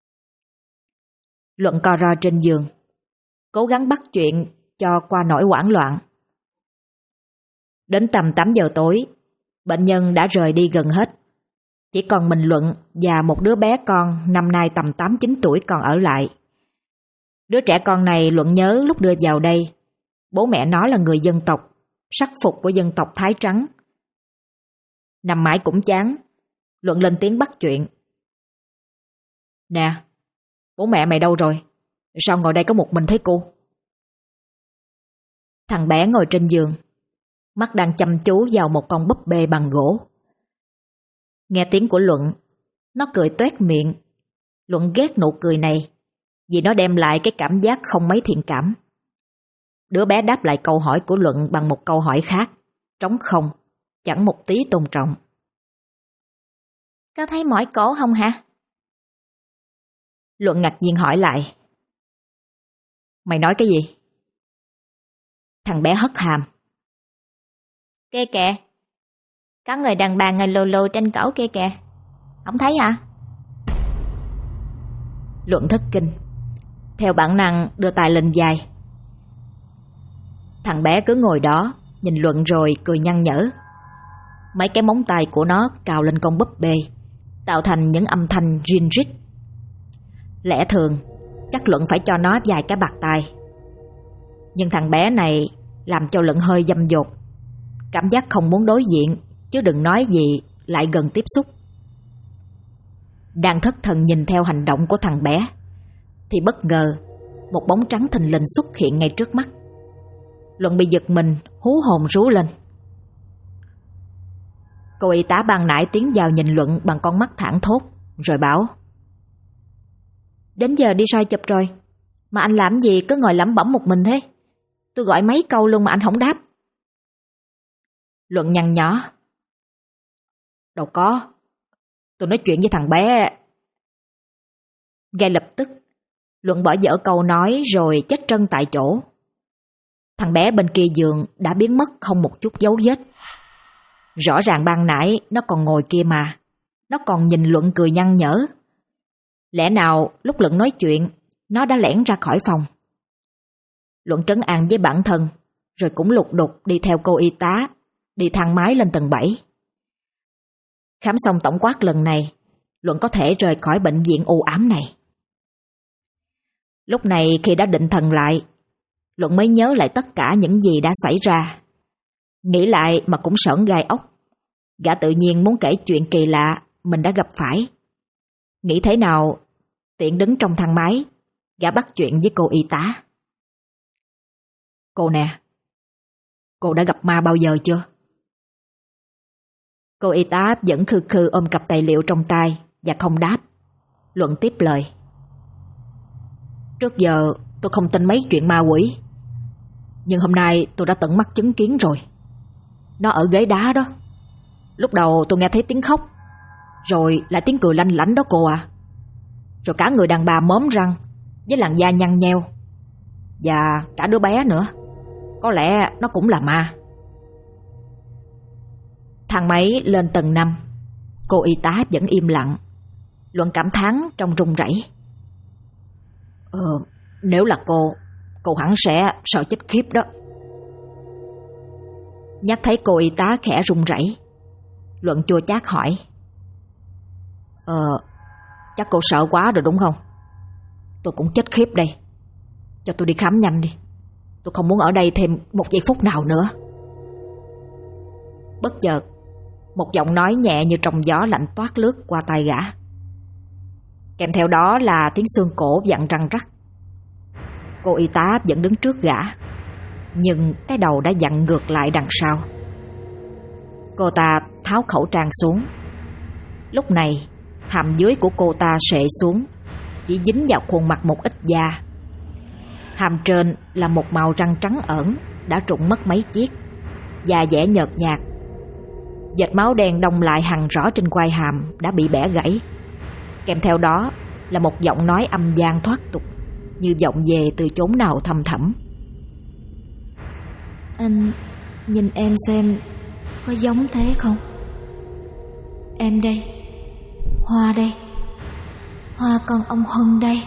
Luận co ro trên giường, cố gắng bắt chuyện cho qua nỗi hoảng loạn. Đến tầm 8 giờ tối, bệnh nhân đã rời đi gần hết. Chỉ còn mình Luận và một đứa bé con năm nay tầm 8-9 tuổi còn ở lại. Đứa trẻ con này Luận nhớ lúc đưa vào đây, bố mẹ nó là người dân tộc, sắc phục của dân tộc Thái Trắng. Nằm mãi cũng chán, Luận lên tiếng bắt chuyện: Nè, bố mẹ mày đâu rồi? Sao ngồi đây có một mình thấy cô? Thằng bé ngồi trên giường, mắt đang chăm chú vào một con búp bê bằng gỗ. Nghe tiếng của Luận, Nó cười toét miệng. Luận ghét nụ cười này vì nó đem lại cái cảm giác không mấy thiện cảm. Đứa bé đáp lại câu hỏi của Luận bằng một câu hỏi khác, trống không, chẳng một tí tôn trọng. Có thấy mỏi cổ không hả? Luận ngạc nhiên hỏi lại. Mày nói cái gì? Thằng bé hất hàm. Kia kìa, có người đàn bà ngồi lù lù trên cổ kia kìa. Không thấy hả? Luận thất kinh, theo bản năng đưa tay lên vai. Thằng bé cứ ngồi đó, nhìn Luận rồi cười nhăn nhở. Mấy cái móng tay của nó cào lên con búp bê, tạo thành những âm thanh rin rít. Lẽ thường, chắc Luận phải cho nó vài cái bạt tay. Nhưng thằng bé này làm cho Luận hơi dâm dột. Cảm giác không muốn đối diện, chứ đừng nói gì lại gần tiếp xúc. Đang thất thần nhìn theo hành động của thằng bé, thì bất ngờ một bóng trắng thình lình xuất hiện ngay trước mắt. Luận bị giật mình, hú hồn rú lên. Cô y tá ban nãy tiến vào nhìn Luận bằng con mắt thảng thốt, rồi bảo: Đến giờ đi soi chụp rồi, mà anh làm gì cứ ngồi lẩm bẩm một mình thế? Tôi gọi mấy câu luôn mà anh không đáp. Luận nhăn nhó: Đâu có, tôi nói chuyện với thằng bé. Ngay lập tức, Luận bỏ dở câu nói rồi chết trân tại chỗ. Thằng bé bên kia giường đã biến mất không một chút dấu vết. Rõ ràng ban nãy nó còn ngồi kia mà, nó còn nhìn Luận cười nhăn nhở. Lẽ nào lúc Luận nói chuyện, nó đã lẻn ra khỏi phòng? Luận trấn an với bản thân, rồi cũng lục đục đi theo cô y tá, đi thang máy lên tầng 7. Khám xong tổng quát lần này, Luận có thể rời khỏi bệnh viện u ám này. Lúc này khi đã định thần lại, Luận mới nhớ lại tất cả những gì đã xảy ra. Nghĩ lại mà cũng sởn gai ốc. Gã tự nhiên muốn kể chuyện kỳ lạ mình đã gặp phải. Nghĩ thế nào, tiện đứng trong thang máy, gã bắt chuyện với cô y tá. Cô nè, cô đã gặp ma bao giờ chưa? Cô y tá vẫn khư khư ôm cặp tài liệu trong tay và không đáp. Luận tiếp lời. Trước giờ tôi không tin mấy chuyện ma quỷ, nhưng hôm nay tôi đã tận mắt chứng kiến rồi. Nó ở ghế đá đó. Lúc đầu tôi nghe thấy tiếng khóc, rồi lại tiếng cười lanh lảnh đó cô à. Rồi cả người đàn bà móm răng với làn da nhăn nheo, và cả đứa bé nữa. Có lẽ nó cũng là ma. Thang máy lên tầng 5. Cô y tá vẫn im lặng. Luận cảm thán trong run rẩy. Nếu là cô hẳn sẽ sợ chết khiếp đó. Nhắc thấy cô y tá khẽ run rẩy, Luận chua chát hỏi. Chắc cô sợ quá rồi đúng không? Tôi cũng chết khiếp đây. Cho tôi đi khám nhanh đi. Tôi không muốn ở đây thêm một giây phút nào nữa. Bất chợt, một giọng nói nhẹ như trong gió lạnh toát lướt qua tai gã. Kèm theo đó là tiếng xương cổ vặn răng rắc. Cô y tá vẫn đứng trước gã, nhưng cái đầu đã vặn ngược lại đằng sau. Cô ta tháo khẩu trang xuống. Lúc này, hàm dưới của cô ta xệ xuống, chỉ dính vào khuôn mặt một ít da. Hàm trên là một màu răng trắng ẩn đã rụng mất mấy chiếc, da dẻ nhợt nhạt. Vệt máu đen đông lại hằn rõ trên quai hàm đã bị bẻ gãy. Kèm theo đó là một giọng nói âm vang thoát tục, như vọng về từ chốn nào thăm thẳm. Anh nhìn em xem có giống thế không? Em đây, Hoa đây, Hoa con ông Hân đây.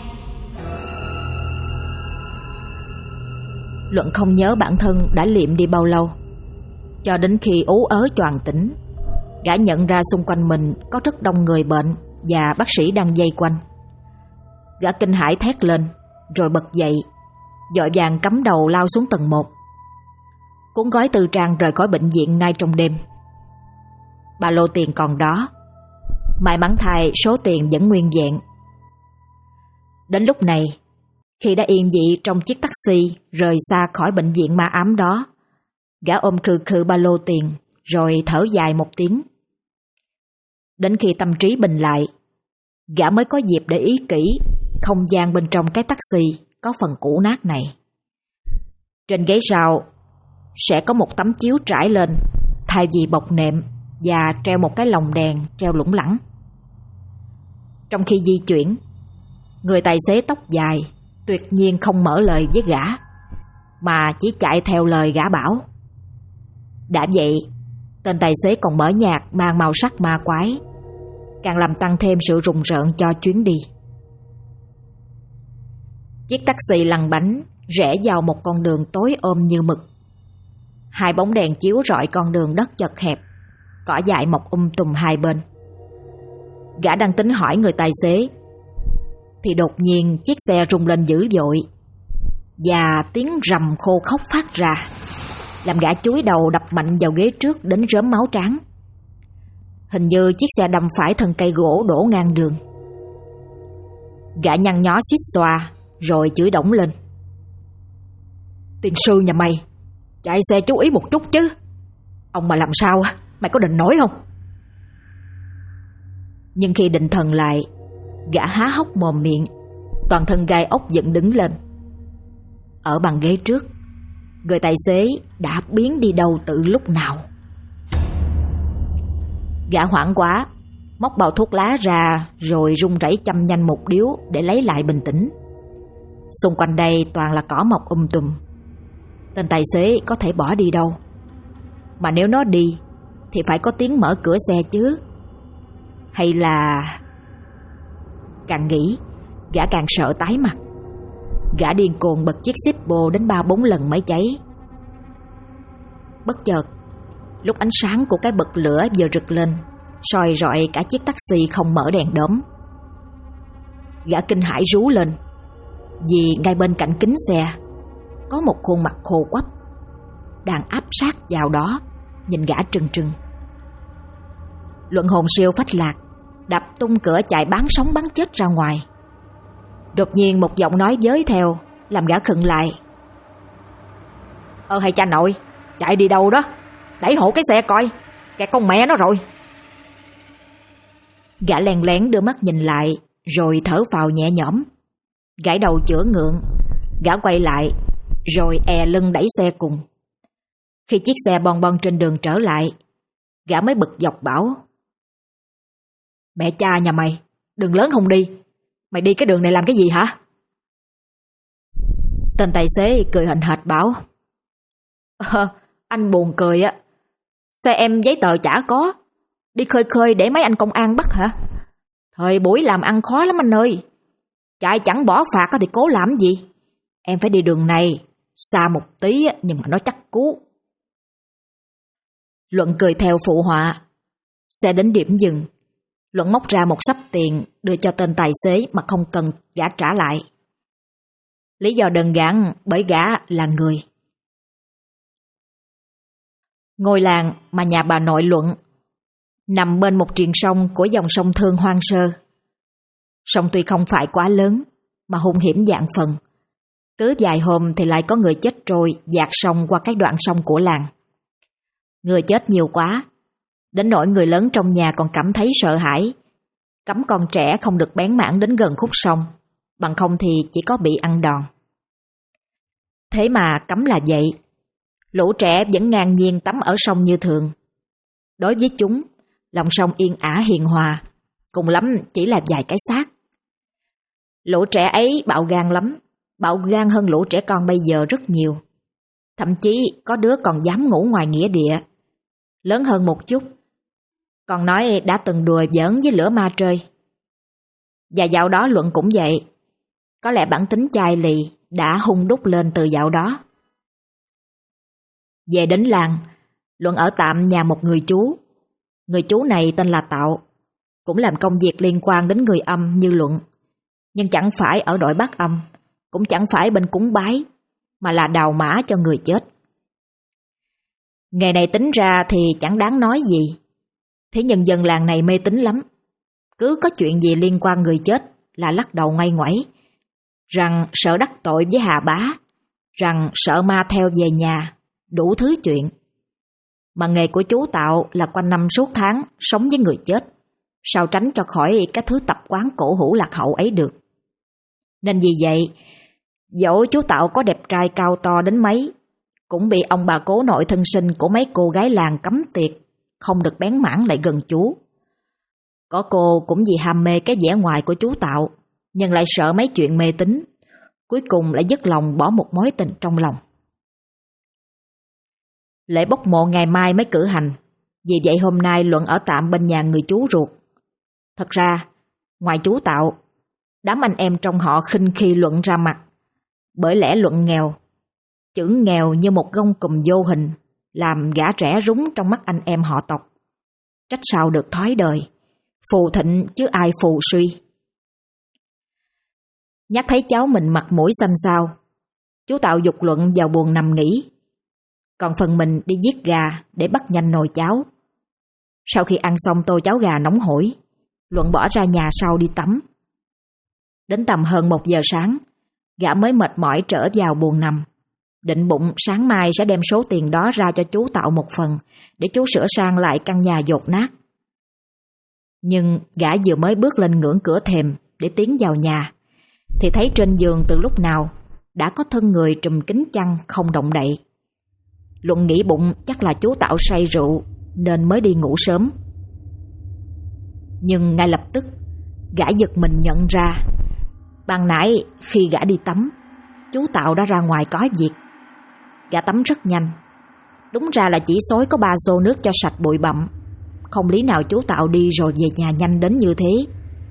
Luận không nhớ bản thân đã liệm đi bao lâu, cho đến khi ú ớ choàng tỉnh, gã nhận ra xung quanh mình có rất đông người bệnh và bác sĩ đang vây quanh. Gã kinh hãi thét lên, rồi bật dậy, vội vàng cắm đầu lao xuống tầng 1. Cuốn gói tư trang rời khỏi bệnh viện ngay trong đêm. Ba lô tiền còn đó, may mắn thay số tiền vẫn nguyên vẹn. Đến lúc này, khi đã yên vị trong chiếc taxi rời xa khỏi bệnh viện ma ám đó, gã ôm khư khư ba lô tiền rồi thở dài một tiếng. Đến khi tâm trí bình lại, gã mới có dịp để ý kỹ không gian bên trong cái taxi có phần cũ nát này. Trên ghế sau sẽ có một tấm chiếu trải lên thay vì bọc nệm và treo một cái lồng đèn treo lủng lẳng. Trong khi di chuyển, người tài xế tóc dài tuyệt nhiên không mở lời với gã, mà chỉ chạy theo lời gã bảo. Đã vậy, tên tài xế còn mở nhạc mang màu sắc ma quái, càng làm tăng thêm sự rùng rợn cho chuyến đi. Chiếc taxi lăn bánh rẽ vào một con đường tối om như mực. Hai bóng đèn chiếu rọi con đường đất chật hẹp, cỏ dại mọc tùm hai bên. Gã đang tính hỏi người tài xế thì đột nhiên chiếc xe rung lên dữ dội và tiếng rầm khô khốc phát ra, làm gã chúi đầu đập mạnh vào ghế trước đến rớm máu trán. Hình như chiếc xe đâm phải thân cây gỗ đổ ngang đường. Gã nhăn nhó xít xoa rồi chửi đổng lên. Tiên sư nhà mày, chạy xe chú ý một chút chứ. Ông mà làm sao, mày có định nổi không? Nhưng khi định thần lại, gã há hốc mồm miệng, toàn thân gai ốc dựng đứng lên. Ở bàn ghế trước, người tài xế đã biến đi đâu từ lúc nào. Gã hoảng quá, móc bao thuốc lá ra rồi run rẩy châm nhanh một điếu để lấy lại bình tĩnh. Xung quanh đây toàn là cỏ mọc tùm. Tên tài xế có thể bỏ đi đâu? Mà nếu nó đi thì phải có tiếng mở cửa xe chứ. Hay là... Càng nghĩ, gã càng sợ tái mặt. Gã điên cuồng bật chiếc xích bồ đến 3-4 lần mới cháy. Bất chợt, lúc ánh sáng của cái bật lửa vừa rực lên, soi rọi cả chiếc taxi không mở đèn đóm. Gã kinh hãi rú lên, vì ngay bên cạnh kính xe có một khuôn mặt khô quắp đang áp sát vào đó, nhìn gã trừng trừng. Luận hồn siêu phách lạc, đập tung cửa chạy bán sống bán chết ra ngoài. Đột nhiên một giọng nói giới theo làm gã khựng lại. Hay cha nội, chạy đi đâu đó? Đẩy hộ cái xe coi, kẹt con mẹ nó rồi. Gã lén lén đưa mắt nhìn lại, rồi thở phào nhẹ nhõm, gãi đầu chữa ngượng. Gã quay lại, rồi lưng đẩy xe cùng. Khi chiếc xe bon bon trên đường trở lại, gã mới bực dọc bảo. Mẹ cha nhà mày, đường lớn không đi, mày đi cái đường này làm cái gì hả? Tên tài xế cười hạnh hạch bảo. Anh buồn cười á, xe em giấy tờ chả có, đi khơi khơi để mấy anh công an bắt hả? Thời buổi làm ăn khó lắm anh ơi, chạy chẳng bỏ phạt thì cố làm gì? Em phải đi đường này, xa một tí nhưng mà nó chắc cú. Luận cười theo phụ họa. Xe đến điểm dừng, Luận móc ra một xấp tiền đưa cho tên tài xế mà không cần gã trả lại. Lý do đơn giản bởi gã là người. Ngôi làng mà nhà bà nội Luận nằm bên một triền sông của dòng sông Thương hoang sơ. Sông tuy không phải quá lớn mà hung hiểm vạn phần. Cứ vài hôm thì lại có người chết trôi dạt sông qua các đoạn sông của làng. Người chết nhiều quá, đến nỗi người lớn trong nhà còn cảm thấy sợ hãi, cấm con trẻ không được bén mảng đến gần khúc sông, bằng không thì chỉ có bị ăn đòn. Thế mà cấm là vậy, lũ trẻ vẫn ngang nhiên tắm ở sông như thường. Đối với chúng, lòng sông yên ả hiền hòa, cùng lắm chỉ là vài cái xác. Lũ trẻ ấy bạo gan lắm, bạo gan hơn lũ trẻ con bây giờ rất nhiều. Thậm chí có đứa còn dám ngủ ngoài nghĩa địa. Lớn hơn một chút, còn nói đã từng đùa giỡn với lửa ma trời. Và dạo đó Luận cũng vậy. Có lẽ bản tính chai lì đã hung đúc lên từ dạo đó. Về đến làng, Luận ở tạm nhà một người chú. Người chú này tên là Tạo, cũng làm công việc liên quan đến người âm như Luận, nhưng chẳng phải ở đội bắt âm, cũng chẳng phải bên cúng bái, mà là đào mã cho người chết. Nghề này tính ra thì chẳng đáng nói gì, thế nhưng dân làng này mê tín lắm. Cứ có chuyện gì liên quan người chết là lắc đầu ngoay ngoẩy, rằng sợ đắc tội với Hà Bá, rằng sợ ma theo về nhà, đủ thứ chuyện. Mà nghề của chú Tạo là quanh năm suốt tháng sống với người chết, sao tránh cho khỏi cái thứ tập quán cổ hủ lạc hậu ấy được. Nên vì vậy, dẫu chú Tạo có đẹp trai cao to đến mấy, cũng bị ông bà cố nội thân sinh của mấy cô gái làng cấm tiệt, không được bén mảng lại gần chú. Có cô cũng vì ham mê cái vẻ ngoài của chú Tạo, nhưng lại sợ mấy chuyện mê tín, cuối cùng lại dứt lòng bỏ một mối tình trong lòng. Lễ bốc mộ ngày mai mới cử hành, vì vậy hôm nay Luận ở tạm bên nhà người chú ruột. Thật ra, ngoài chú Tạo, đám anh em trong họ khinh khi Luận ra mặt, bởi lẽ Luận nghèo. Chữ nghèo như một gông cùm vô hình, làm gã trẻ rúng trong mắt anh em họ tộc. Trách sao được thói đời, phù thịnh chứ ai phù suy. Nhắc thấy cháu mình mặt mũi xanh xao, chú Tạo giục Luận vào buồng nằm nghỉ, còn phần mình đi giết gà để bắt nhanh nồi cháo. Sau khi ăn xong tô cháo gà nóng hổi, Luận bỏ ra nhà sau đi tắm. Đến tầm hơn 1 giờ sáng, gã mới mệt mỏi trở vào buồng nằm, định bụng sáng mai sẽ đem số tiền đó ra cho chú Tạo một phần để chú sửa sang lại căn nhà dột nát. Nhưng gã vừa mới bước lên ngưỡng cửa thềm để tiến vào nhà, thì thấy trên giường từ lúc nào đã có thân người trùm kín chăn không động đậy. Luận nghĩ bụng chắc là chú Tạo say rượu nên mới đi ngủ sớm. Nhưng ngay lập tức gã giật mình nhận ra, ban nãy khi gã đi tắm, chú Tạo đã ra ngoài có việc. Gã tắm rất nhanh, đúng ra là chỉ xối có 3 xô nước cho sạch bụi bặm. Không lý nào chú Tạo đi rồi về nhà nhanh đến như thế.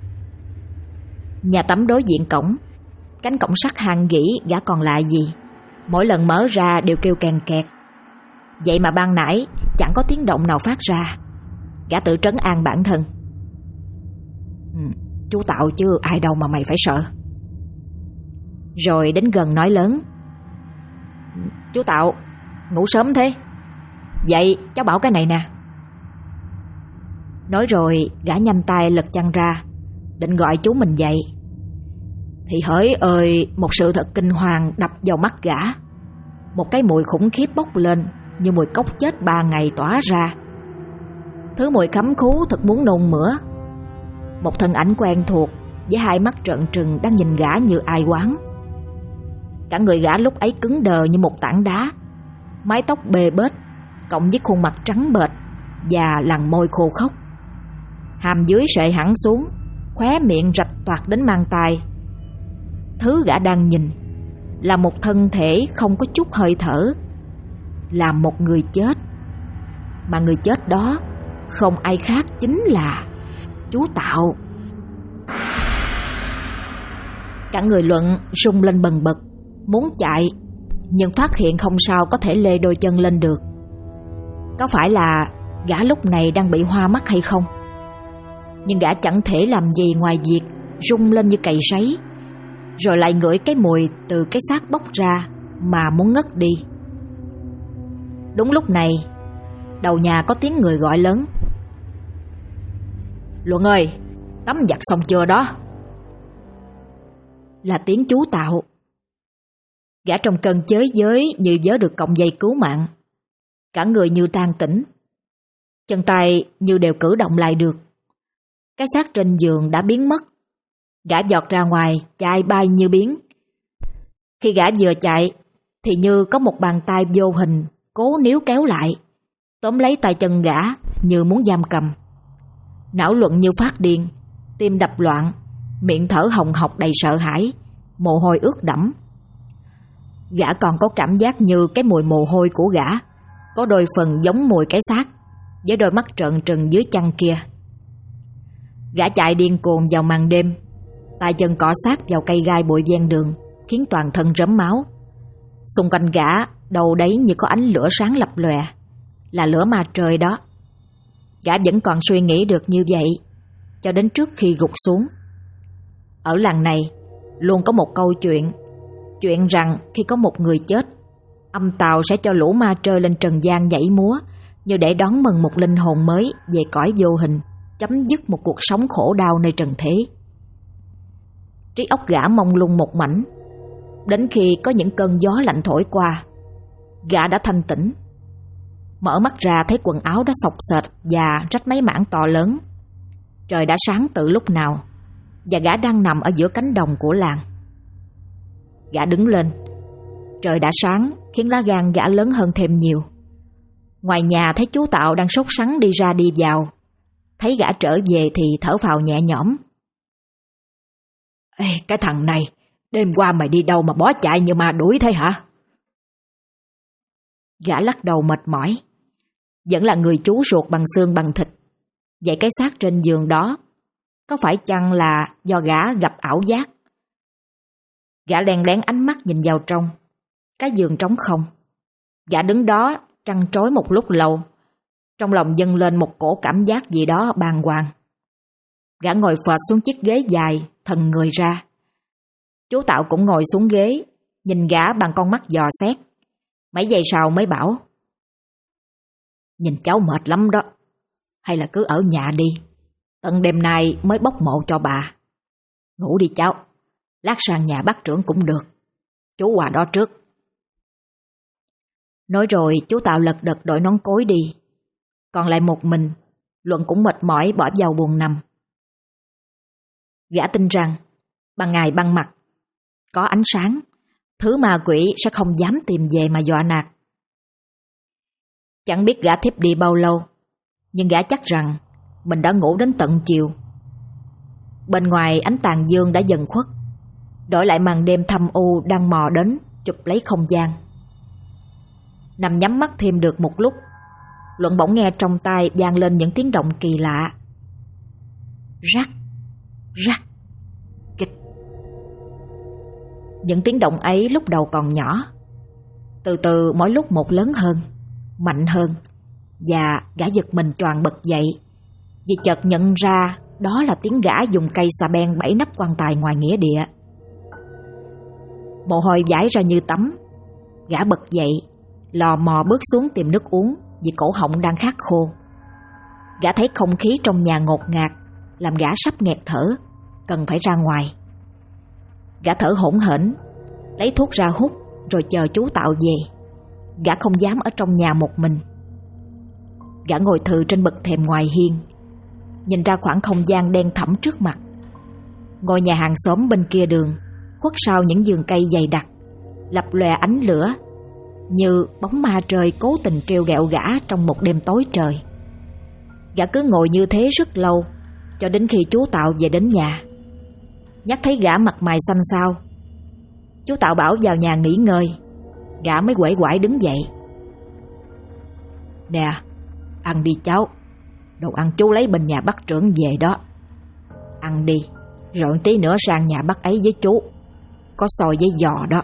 Nhà tắm đối diện cổng, cánh cổng sắt hang gỉ gã còn lạ gì, mỗi lần mở ra đều kêu kèn kẹt. Vậy mà ban nãy chẳng có tiếng động nào phát ra. Gã tự trấn an bản thân, chú Tạo chứ ai đâu mà mày phải sợ. Rồi đến gần nói lớn, chú Tạo, ngủ sớm thế. Vậy cháu bảo cái này nè. Nói rồi gã nhanh tay lật chăn ra, định gọi chú mình dậy. Thì hỡi ơi, một sự thật kinh hoàng đập vào mắt gã. Một cái mùi khủng khiếp bốc lên như mùi cốc chết 3 ngày tỏa ra. Thứ mùi khắm khú thật muốn nôn mửa. Một thân ảnh quen thuộc với 2 mắt trợn trừng đang nhìn gã như ai oán. Cả người gã lúc ấy cứng đờ như một tảng đá, mái tóc bê bết cộng với khuôn mặt trắng bệch và làn môi khô khốc. Hàm dưới sệ hẳn xuống, khóe miệng rạch toạc đến mang tai. Thứ gã đang nhìn là một thân thể không có chút hơi thở, là một người chết. Mà người chết đó không ai khác chính là chú Tạo. Cả người Luận rung lên bần bật, muốn chạy, nhưng phát hiện không sao có thể lê đôi chân lên được. Có phải là gã lúc này đang bị hoa mắt hay không? Nhưng gã chẳng thể làm gì ngoài việc rung lên như cày sấy, rồi lại ngửi cái mùi từ cái xác bốc ra mà muốn ngất đi. Đúng lúc này, đầu nhà có tiếng người gọi lớn, Luận ơi, tắm giặt xong chưa đó? Là tiếng chú Tạo. Gã trong cơn chới giới như vớ được cọng dây cứu mạng, cả người như tan tỉnh, chân tay như đều cử động lại được. Cái xác trên giường đã biến mất. Gã giọt ra ngoài, chạy bay như biến. Khi gã vừa chạy thì như có một bàn tay vô hình cố níu kéo lại, tóm lấy tay chân gã như muốn giam cầm. Não Luận như phát điên, tim đập loạn, miệng thở hồng hộc đầy sợ hãi, mồ hôi ướt đẫm. Gã còn có cảm giác như cái mùi mồ hôi của gã có đôi phần giống mùi cái xác, với đôi mắt trợn trừng dưới chăn kia. Gã chạy điên cuồng vào màn đêm, tay chân cọ sát vào cây gai bụi ven đường, khiến toàn thân rớm máu. Xung quanh gã đâu đấy như có ánh lửa sáng lập lòe, là lửa ma trời đó. Gã vẫn còn suy nghĩ được như vậy cho đến trước khi gục xuống. Ở làng này luôn có một câu chuyện rằng khi có một người chết, âm tào sẽ cho lũ ma trơi lên trần gian nhảy múa, như để đón mừng một linh hồn mới về cõi vô hình, chấm dứt một cuộc sống khổ đau nơi trần thế. Trí óc gã mông lung một mảnh. Đến khi có những cơn gió lạnh thổi qua, gã đã thanh tỉnh. Mở mắt ra thấy quần áo đã xộc xệch và rách mấy mảng to lớn. Trời đã sáng từ lúc nào, và gã đang nằm ở giữa cánh đồng của làng. Gã đứng lên. Trời đã sáng khiến lá gan gã lớn hơn thêm nhiều. Ngoài nhà thấy chú Tạo đang sốt sắng đi ra đi vào. Thấy gã trở về thì thở phào nhẹ nhõm. Ê, cái thằng này, đêm qua mày đi đâu mà bó chạy như ma đuổi thế hả? Gã lắc đầu mệt mỏi. Vẫn là người chú ruột bằng xương bằng thịt. Vậy cái xác trên giường đó có phải chăng là do gã gặp ảo giác? Gã len lén ánh mắt nhìn vào trong. Cái giường trống không. Gã đứng đó trăn trối một lúc lâu. Trong lòng dâng lên một cổ cảm giác gì đó bàng hoàng. Gã ngồi phệt xuống chiếc ghế dài, thần người ra. Chú Tạo cũng ngồi xuống ghế, nhìn gã bằng con mắt dò xét. Mấy giây sau mới bảo: Nhìn cháu mệt lắm đó, hay là cứ ở nhà đi, tận đêm nay mới bốc mộ cho bà. Ngủ đi cháu, lát sang nhà bác trưởng cũng được, chú qua đó trước. Nói rồi chú Tạo lật đật đội nón cối đi. Còn lại một mình, Luận cũng mệt mỏi bỏ vào buồng nằm. Gã tin rằng ban ngày ban mặt có ánh sáng, thứ ma quỷ sẽ không dám tìm về mà dọa nạt. Chẳng biết gã thiếp đi bao lâu, nhưng gã chắc rằng mình đã ngủ đến tận chiều. Bên ngoài ánh tàn dương đã dần khuất, đổi lại màn đêm thâm u đang mò đến chụp lấy không gian. Nằm nhắm mắt thêm được một lúc, Luận bỗng nghe trong tai vang lên những tiếng động kỳ lạ. Rắc, rắc, kịch. Những tiếng động ấy lúc đầu còn nhỏ, từ từ mỗi lúc một lớn hơn, mạnh hơn, và gã giật mình choàng bật dậy vì chợt nhận ra đó là tiếng gã dùng cây xà beng bẫy nắp quan tài ngoài nghĩa địa. Mồ hôi vãi ra như tắm. Gã bật dậy, lò mò bước xuống tìm nước uống vì cổ họng đang khát khô. Gã thấy không khí trong nhà ngột ngạt, làm gã sắp nghẹt thở, cần phải ra ngoài. Gã thở hổn hển, lấy thuốc ra hút rồi chờ chú Tạo về. Gã không dám ở trong nhà một mình. Gã ngồi thừ trên bậc thềm ngoài hiên, nhìn ra khoảng không gian đen thẳm trước mặt. Ngôi nhà hàng xóm bên kia đường, khuất sau những vườn cây dày đặc, lập lòe ánh lửa, như bóng ma trời cố tình trêu ghẹo gã trong một đêm tối trời. Gã cứ ngồi như thế rất lâu, cho đến khi chú Tạo về đến nhà. Nhắc thấy gã mặt mày xanh xao, chú Tạo bảo vào nhà nghỉ ngơi. Gã mới quể quải đứng dậy. Nè, ăn đi cháu, đồ ăn chú lấy bên nhà bác trưởng về đó. Ăn đi, rồi tí nữa sang nhà bác ấy với chú, có xôi với giò đó.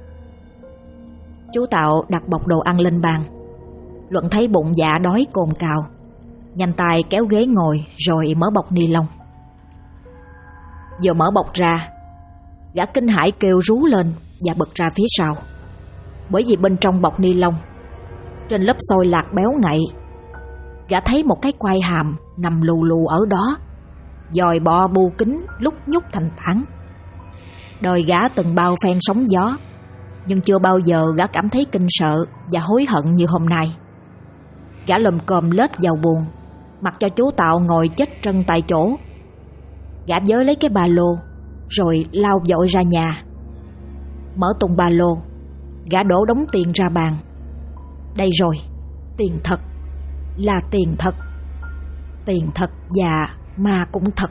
Chú Tạo đặt bọc đồ ăn lên bàn. Luận thấy bụng dạ đói cồn cào, nhanh tay kéo ghế ngồi rồi mở bọc ni lông. Vừa mở bọc ra, gã kinh hãi kêu rú lên và bật ra phía sau. Bởi vì bên trong bọc ni lông, trên lớp xôi lạc béo ngậy, gã thấy một cái quai hàm nằm lù lù ở đó, dòi bò bu kín lúc nhúc thành tảng. Đời gã từng bao phen sóng gió, nhưng chưa bao giờ gã cảm thấy kinh sợ và hối hận như hôm nay. Gã lồm cồm lết vào buồng, mặc cho chú Tạo ngồi chết trân tại chỗ. Gã vớ lấy cái ba lô rồi lao vội ra nhà. Mở tung ba lô, gã đổ đống tiền ra bàn. Đây rồi, tiền thật, là tiền thật. Tiền thật và ma cũng thật.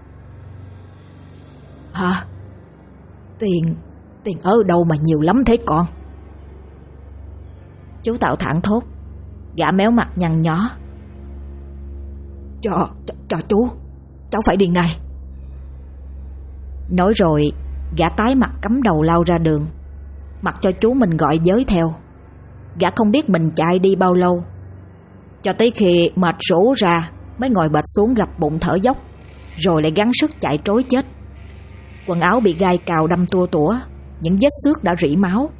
Hả? Tiền ở đâu mà nhiều lắm thế con? Chú Tạo thảng thốt. Gã méo mặt nhăn nhó. Cho chú, cháu phải đi ngay. Nói rồi gã tái mặt cắm đầu lao ra đường, mặc cho chú mình gọi giới theo. Gã không biết mình chạy đi bao lâu, cho tới khi mệt rũ ra mới ngồi bệt xuống gập bụng thở dốc, rồi lại gắng sức chạy trối chết. Quần áo bị gai cào đâm tua tủa, những vết xước đã rỉ máu.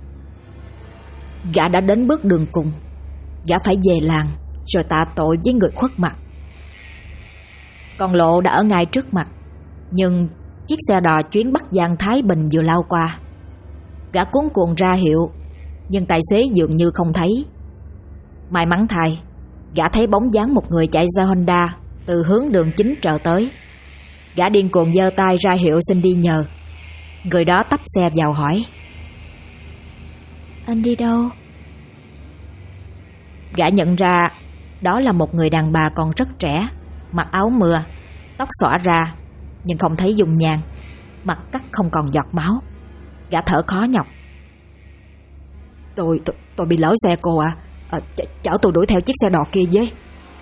Gã đã đến bước đường cùng. Gã phải về làng rồi tạ tội với người khuất mặt. Con lộ đã ở ngay trước mặt, nhưng chiếc xe đò chuyến Bắc Giang Thái Bình vừa lao qua. Gã cuống cuồng ra hiệu, nhưng tài xế dường như không thấy. May mắn thay, gã thấy bóng dáng một người chạy xe Honda từ hướng đường chính trở tới. Gã điên cuồng giơ tay ra hiệu xin đi nhờ. Người đó tấp xe vào hỏi: Anh đi đâu? Gã nhận ra đó là một người đàn bà còn rất trẻ, mặc áo mưa, tóc xõa ra nhưng không thấy dung nhan, mặt cắt không còn giọt máu. Gã thở khó nhọc: Tôi bị lỗi xe cô ạ. Chở tôi đuổi theo chiếc xe đò kia với.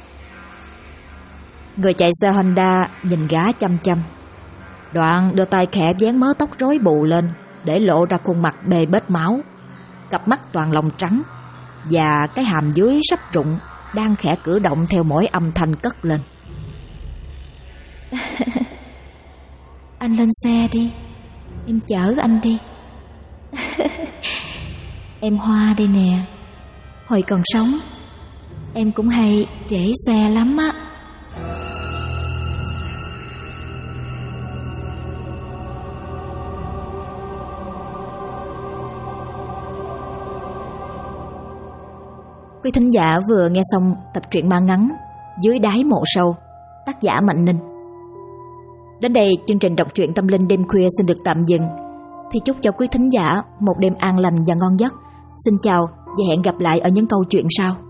Người chạy xe Honda nhìn gã chăm chăm, đoạn đưa tay khẽ vén mớ tóc rối bù lên để lộ ra khuôn mặt bê bết máu, cặp mắt toàn lòng trắng và cái hàm dưới sắp rụng đang khẽ cử động theo mỗi âm thanh cất lên. Anh lên xe đi, em chở anh đi. Em Hoa đây nè. Hồi còn sống em cũng hay trễ xe lắm á. Quý thính giả vừa nghe xong tập truyện ma ngắn Dưới đáy mộ sâu, tác giả Mạnh Ninh. Đến đây chương trình đọc truyện tâm linh đêm khuya xin được tạm dừng. Thì chúc cho quý thính giả một đêm an lành và ngon giấc. Xin chào và hẹn gặp lại ở những câu chuyện sau.